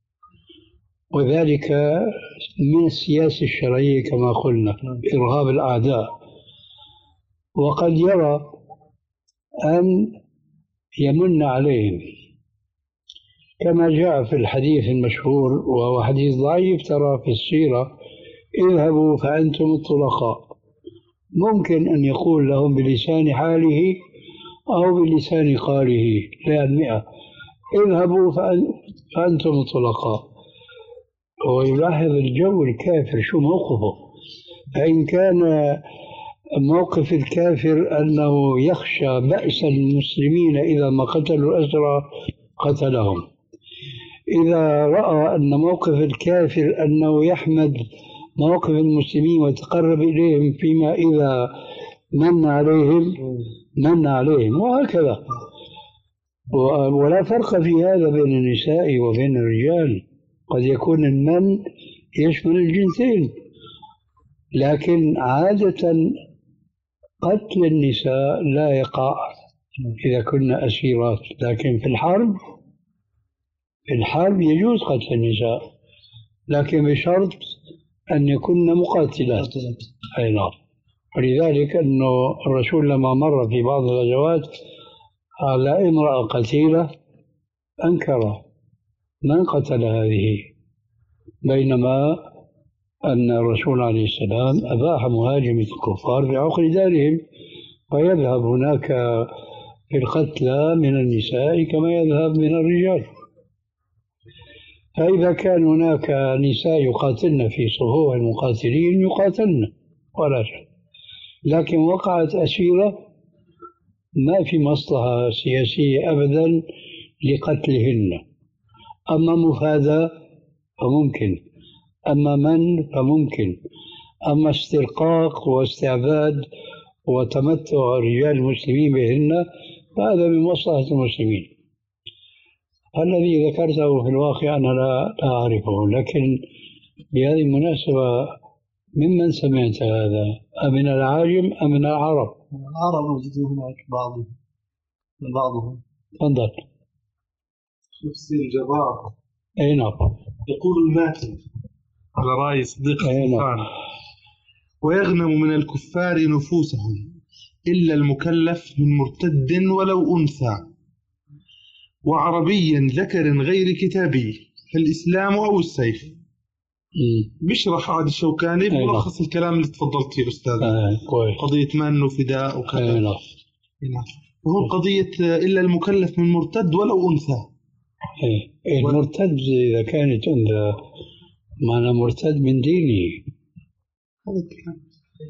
Speaker 3: وذلك من السياسة الشرعية كما قلنا إرهاب الأعداء. وقد يرى أن يمن عليهم كما جاء في الحديث المشهور، وهو حديث ضعيف ترى في السيرة: اذهبوا فأنتم الطلقاء. ممكن أن يقول لهم بلسان حاله أو بلسان قاله لأنمئة: اذهبوا فأنتم الطلقاء. ويلاحظ الجو الكافر شو موقفه. فإن كان موقف الكافر أنه يخشى بأس المسلمين إذا ما قتلوا الأسرى قتلهم، إذا رأى أن موقف الكافر أنه يحمد موقف المسلمين ويتقرب إليهم فيما إذا من عليهم من عليهم، وهكذا. ولا فرق في هذا بين النساء وبين الرجال، قد يكون المن يشمل الجنسين، لكن عادة قتل النساء لا يقع إذا كنا أسيرات، لكن في الحرب في الحرب يجوز قتل النساء، لكن بشرط أن يكن مقاتلات. أي نعم. ولذلك أنه الرسول لما مر في بعض الغزوات على امرأة قتيلة أنكر من قتل هذه، بينما أن الرسول عليه السلام أباح مهاجمة الكفار في عقر دارهم، فيذهب هناك في القتلى من النساء كما يذهب من الرجال. فإذا كان هناك نساء يقاتلن في صفوف المقاتلين يقاتلن ولا شيء، لكن وقعت أسيرة ما في مصلحة سياسية أبدا لقتلهن. أما مفادى فممكن، أما من فممكن، أما استرقاق واستعباد وتمتع رجال المسلمين بهن فهذا من مصلحة المسلمين. الذي ذكرته في الواقع أنا لا أعرفه، لكن بهذه المناسبة ممن سمعت هذا؟ أمن العاجم أم من العرب؟
Speaker 2: العرب موجودين هناك بعضهم بعضهم.
Speaker 3: تفضل.
Speaker 4: نفس الجبار.
Speaker 3: أي نعم.
Speaker 4: يقول الماتن على رأي صديق
Speaker 3: نعم.
Speaker 4: ويغنم من الكفار نفوسهم إلا المكلف من مرتد ولو أنثى وعربيا ذكر غير كتابي فالإسلام أو السيف. بيشرح عاد الشوكاني بلخص الكلام اللي تفضلت فيه أستاذ.
Speaker 3: آه.
Speaker 4: قضية من وفداء وكذا.
Speaker 3: آه. نعم.
Speaker 4: وهو قضية إلا المكلف من مرتد ولو أنثى.
Speaker 3: إيه. المرتد إذا كانت أنثى معنى مرتد من دينه.
Speaker 4: هذا الكلام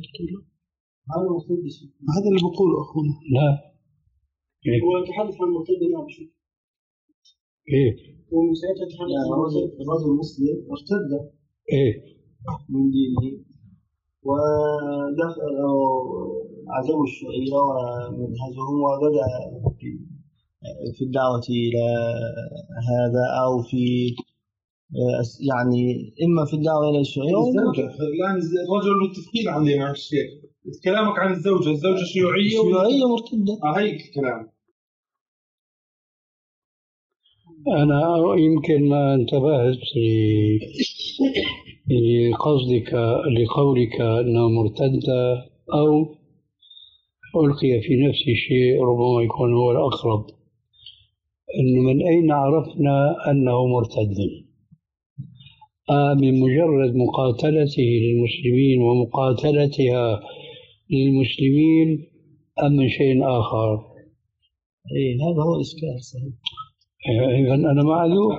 Speaker 4: هذا اللي بقوله أخونا.
Speaker 3: لا.
Speaker 4: إيه. هو يتحدث عن المرتد الآن شو؟
Speaker 3: إيه.
Speaker 4: هو من ساعتها يتحدث عن الرجل المسلم ارتد.
Speaker 3: إيه.
Speaker 4: من دينه ودخل عزوا الشيعية ومنهجهم وبدأ في الدعوة إلى هذا أو في يعني إما في الدعوة إلى الشيوعية الزوجة. الآن الرجل متفقين عليه مع الشيخ. كلامك عن الزوجة الزوجة شيوعية
Speaker 2: شيوعية مرتدة.
Speaker 4: آه هيك الكلام.
Speaker 3: أنا يمكن ما انتبهت لقصدك لقولك أنها مرتدة أو ألقي في نفس الشيء، ربما يكون هو الأقرب. أنه من أين عرفنا أنه مرتد؟ آه من مجرد مقاتلته للمسلمين ومقاتلتها للمسلمين أم من شيء آخر؟
Speaker 2: إيه هذا هو الإشكال صحيح.
Speaker 3: إذا أنا معذور.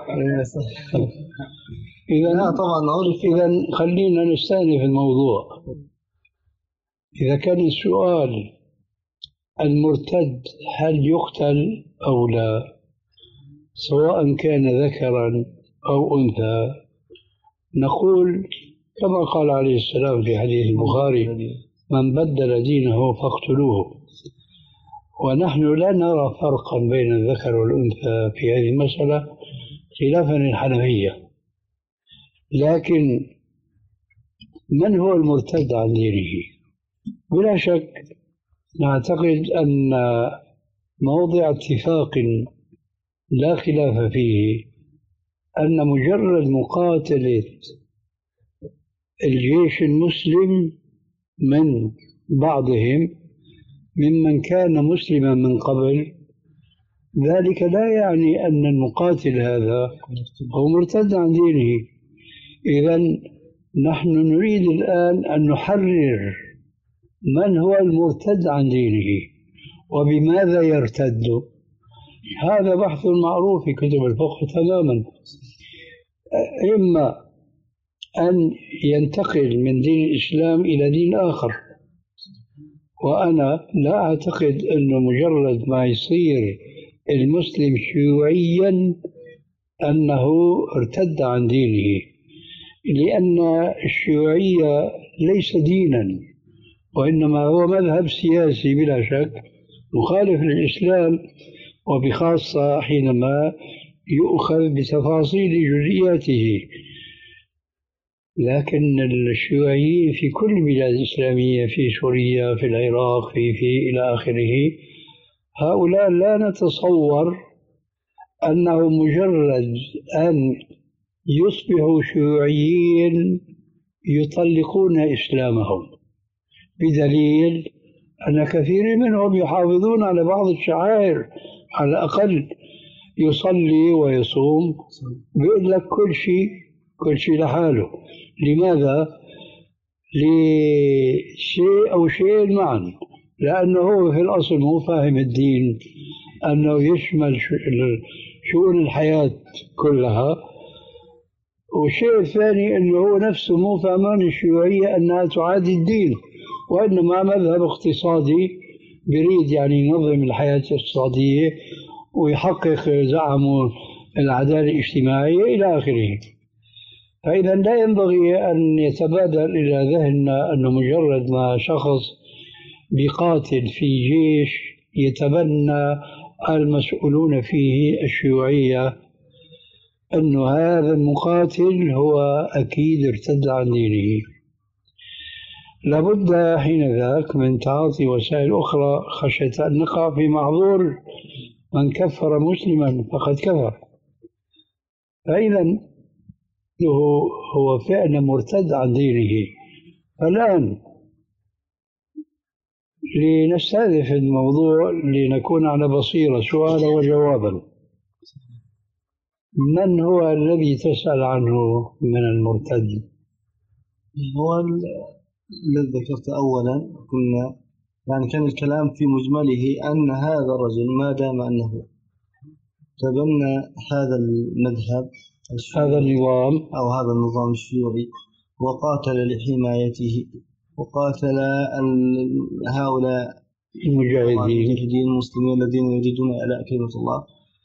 Speaker 3: إذا
Speaker 2: لا طبعا أعرف.
Speaker 3: إذا خلينا نستأنف الموضوع. إذا كان السؤال المرتد هل يقتل أو لا، سواء كان ذكرا أو أنثى، نقول كما قال عليه السلام في حديث البخاري: من بدل دينه فاقتلوه. ونحن لا نرى فرقا بين الذكر والأنثى في هذه المسألة خلافا للحنفية، لكن من هو المرتد عن دينه؟ بلا شك نعتقد أن موضع اتفاق لا خلاف فيه أن مجرد مقاتلة الجيش المسلم من بعضهم ممن كان مسلما من قبل، ذلك لا يعني أن المقاتل هذا هو مرتد عن دينه. إذن نحن نريد الآن أن نحرر من هو المرتد عن دينه وبماذا يرتد. هذا بحث معروف في كتب الفقه تماما. إما أن ينتقل من دين الإسلام إلى دين آخر، وأنا لا أعتقد أنه مجرد ما يصير المسلم شيوعيا أنه ارتد عن دينه، لأن الشيوعية ليس دينا وإنما هو مذهب سياسي بلا شك مخالف للإسلام، وبخاصة حينما يؤخذ بتفاصيل جزئياته. لكن الشيوعيين في كل البلاد الإسلامية، في سوريا، في العراق، في في إلى آخره، هؤلاء لا نتصور أنه مجرد أن يصبحوا شيوعيين يطلقون إسلامهم، بدليل أن كثير منهم يحافظون على بعض الشعائر، على الأقل يصلي ويصوم، بيقول لك كل شيء كل شيء لحاله. لماذا؟ لشيء أو شيء معا، لأنه هو في الأصل مو فاهم الدين أنه يشمل شؤون الحياة كلها. والشيء الثاني أنه هو نفسه مو فاهمان الشيوعية أنها تعادي الدين، وإنما مذهب اقتصادي بريد يعني ينظم الحياة الاقتصادية ويحقق زعمه العدالة الاجتماعية إلى آخره. فإذا لا ينبغي أن يتبادر إلى ذهننا أنه مجرد ما شخص بقاتل في جيش يتبنى المسؤولون فيه الشيوعية أن هذا المقاتل هو أكيد ارتد عن دينه. لابد حين ذاك من تعاطي وسائل أخرى خشية أن نقع في معذور من كفر مسلما فقد كفر. فإذا هو فعلا مرتد عن دينه. الآن لنستهدف الموضوع لنكون على بصيرة سؤالا وجوابا. من هو الذي تسأل عنه من المرتد؟
Speaker 4: هو الذي ذكرت أولا، قلنا يعني كان الكلام في مجمله أن هذا الرجل ما دام أنه تبنى هذا المذهب
Speaker 3: هذا النظام
Speaker 4: أو هذا النظام الشيوعي وقاتل لحمايته وقاتل هؤلاء المجاهدين المسلمين الذين يريدون إعلاء كلمة الله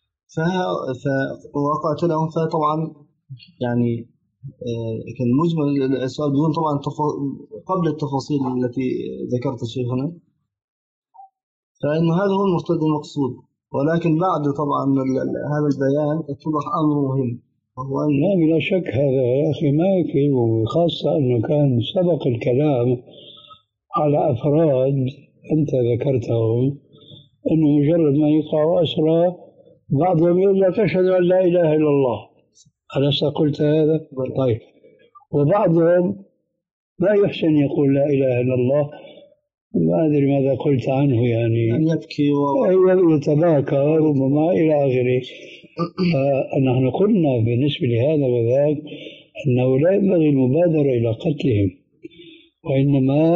Speaker 4: وقاتلهم، فطبعا يعني كان مجمل السؤال بدون طبعا قبل التفاصيل التي ذكرت شيخنا، فإنه هذا هو المرتد المقصود. ولكن بعد طبعا هذا البيان اتضح أمر مهم، وهو أن
Speaker 3: لا بلا شك هذا يا أخي ما يكفي، وخاصة أنه كان سبق الكلام على أفراد أنت ذكرتهم أنه مجرد ما يقع أسرى بعضهم يقول لك أشهد أن لا إله إلا الله، ألست قلت هذا؟ طيب. وبعضهم ما يحسن يقول لا إله إلا الله، ما أدري ماذا قلت عنه، يعني
Speaker 4: أن يبكي
Speaker 3: ويتباكى وما إلى آخره. فنحن قلنا بالنسبة لهذا وذاك أنه لا ينبغي المبادرة إلى قتلهم، وإنما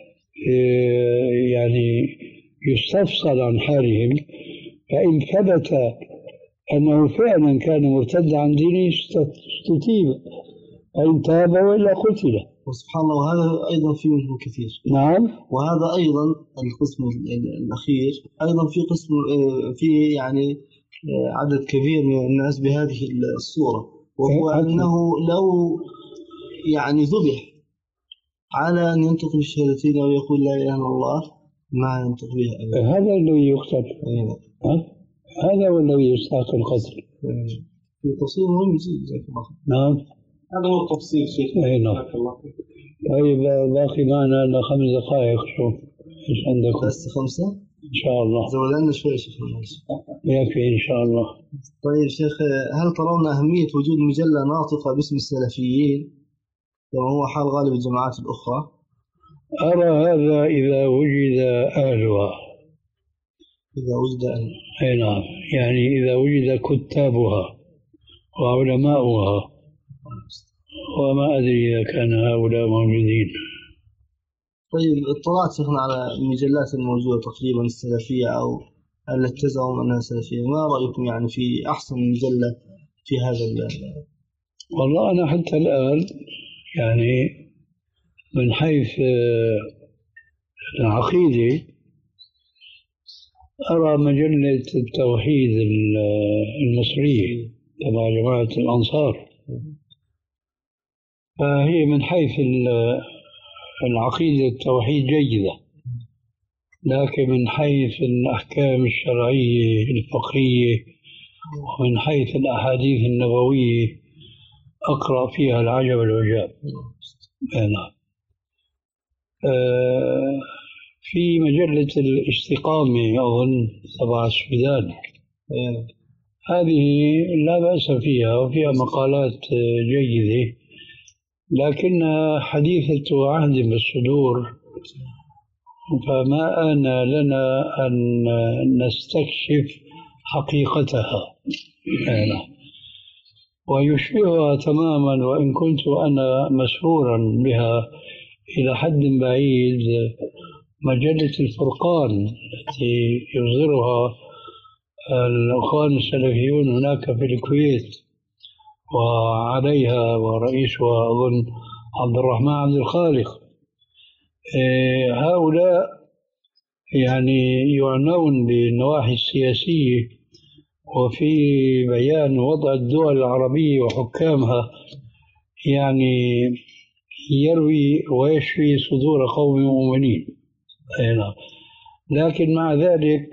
Speaker 3: يعني يستفصل عن حالهم، فإن ثبت أنه فعلا كان مرتد عن دينه استتيب، فإن تاب وإلا قتل.
Speaker 4: وسبحان الله، وهذا أيضا في منه كثير.
Speaker 3: نعم.
Speaker 4: وهذا أيضا القسم الأخير، أيضا في قسم في يعني عدد كبير من الناس بهذه الصورة، وهو أنه لو يعني ذبح على أن ينطق بالشهادتين أو يقول لا إله إلا الله ما ينطق بها أبدا،
Speaker 3: هذا الذي يقتل. هذا هو الذي يستحق القتل.
Speaker 4: في تفصيل مهم جدا.
Speaker 3: نعم،
Speaker 4: هذا هو التفصيل شيخ.
Speaker 3: نعم. طيب باقي معنا خمس دقائق، شوف ايش عندكم؟
Speaker 4: بس خمسة.
Speaker 3: إن شاء الله.
Speaker 4: زود لنا شوي شيخ.
Speaker 3: يكفي إن شاء الله.
Speaker 4: طيب شيخ، هل ترون أهمية وجود مجلة ناطقة باسم السلفيين كما هو حال غالب الجماعات الأخرى؟
Speaker 3: أرى هذا إذا وجد أهلها.
Speaker 4: إذا وجد أهلها.
Speaker 3: أي نعم، يعني إذا وجد كتابها وعلماؤها، وما أدري إذا كان هؤلاء موجودين.
Speaker 4: طيب اطلعت شيخنا على المجلات الموجودة تقريبا السلفية أو التي تزعم أنها سلفية، ما رأيكم يعني في أحسن مجلة في هذا ال؟
Speaker 3: والله أنا حتى الآن يعني من حيث العقيدة أرى مجلة التوحيد المصرية تبع جماعة الأنصار، فهي من حيث العقيدة التوحيد جيدة، لكن من حيث الأحكام الشرعية الفقهية ومن حيث الأحاديث النبوية أقرأ فيها العجب العجاب. نعم. آه في مجلة الاستقامة أظن تبع السودان، هذه لا بأس فيها وفيها مقالات جيدة، لكنها حديثة عهد بالصدور، فما آن لنا أن نستكشف حقيقتها. ويشبهها تماما، وإن كنت أنا مسرورا بها إلى حد بعيد، مجلة الفرقان التي يصدرها الأخوان السلفيون هناك في الكويت، وعليها ورئيسها أظن عبد الرحمن عبد الخالق. هؤلاء يعني يعنون بالنواحي السياسية وفي بيان وضع الدول العربية وحكامها، يعني يروي ويشفي صدور قوم مؤمنين. لكن مع ذلك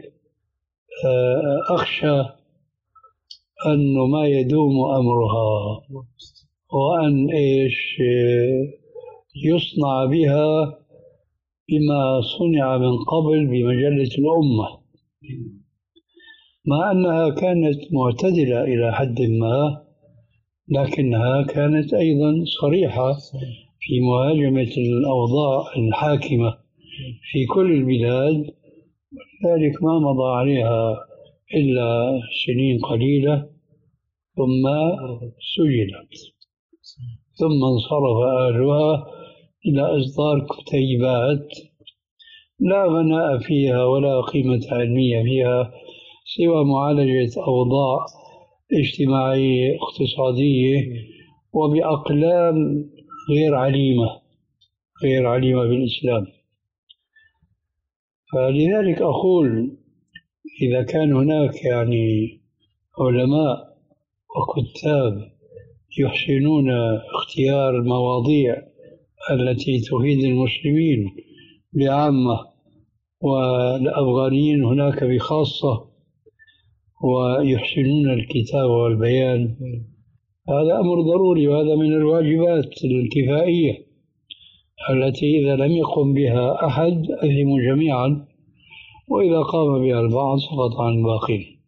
Speaker 3: أخشى أنه ما يدوم أمرها، وأن إيش يصنع بها بما صنع من قبل بمجلة الأمة، مع أنها كانت معتدلة إلى حد ما، لكنها كانت أيضا صريحة في مهاجمة الأوضاع الحاكمة في كل البلاد، ذلك ما مضى عليها إلا سنين قليلة ثم سجنت، ثم انصرف أهلها إلى إصدار كتيبات لا غناء فيها ولا قيمة علمية فيها سوى معالجة أوضاع اجتماعية اقتصادية وبأقلام غير عليمة غير عليمة بالإسلام. فلذلك أقول إذا كان هناك يعني علماء وكتاب يحسنون اختيار المواضيع التي تفيد المسلمين بعامة والأفغانيين هناك بخاصة، ويحسنون الكتابة والبيان، هذا أمر ضروري، وهذا من الواجبات الكفائية التي إذا لم يقم بها أحد أثموا جميعا، وإذا قام بها البعض سقط عن الباقين.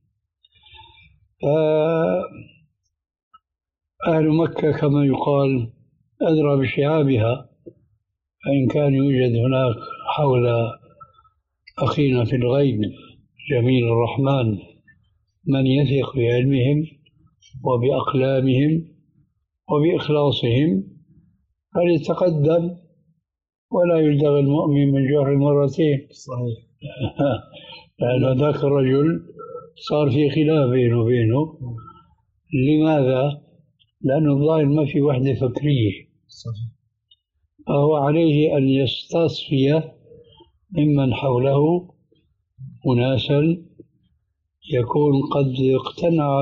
Speaker 3: أهل مكة كما يقال أدرى بشعابها، فإن كان يوجد هناك حول أخينا في الغيب جميل الرحمن من يثق بعلمهم وبأقلامهم وبإخلاصهم فليتقدم، ولا يلدغ المؤمن من جحر مرتين.
Speaker 4: صحيح.
Speaker 3: لأن ذاك الرجل صار في خلاف بينه وبينه. لماذا؟ لأنه الظاهر ما في وحدة فكرية.
Speaker 4: صحيح.
Speaker 3: فهو عليه أن يستصفي ممن حوله أناسا يكون قد اقتنع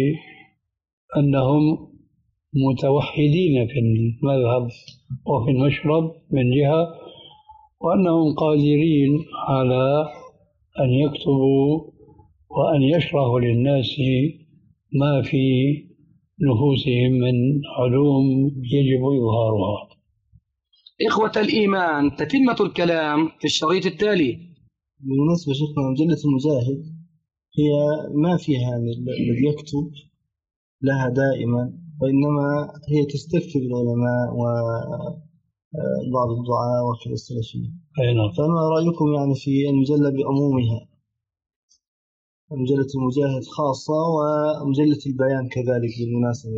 Speaker 3: بأنهم متوحدين في المذهب وفي المشرب من جهة، وأنهم قادرين على أن يكتبوا وأن يشرحوا للناس ما في نفوسهم من علوم يجب إظهارها.
Speaker 1: إخوة الإيمان، تتمة الكلام في الشريط التالي.
Speaker 4: بالمناسبة شيخنا مجلة المجاهد هي ما فيها يعني الذي يكتب لها دائما، وإنما هي تستكفي بالعلماء وبعض الدعاء وكذا السلفيين. فما رأيكم يعني في المجلة بعمومها، مجلة المجاهد خاصة ومجلة البيان كذلك بالمناسبة؟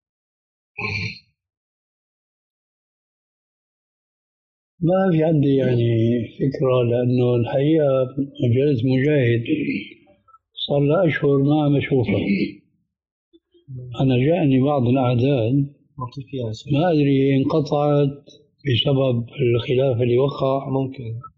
Speaker 3: ما في عندي يعني فكرة، لأنه الحقيقة مجلة مجاهد صار لها أشهر ما بشوفها. أنا جاءني بعض الأعداد ما أدري انقطعت بسبب الخلاف اللي وقع،
Speaker 4: ممكن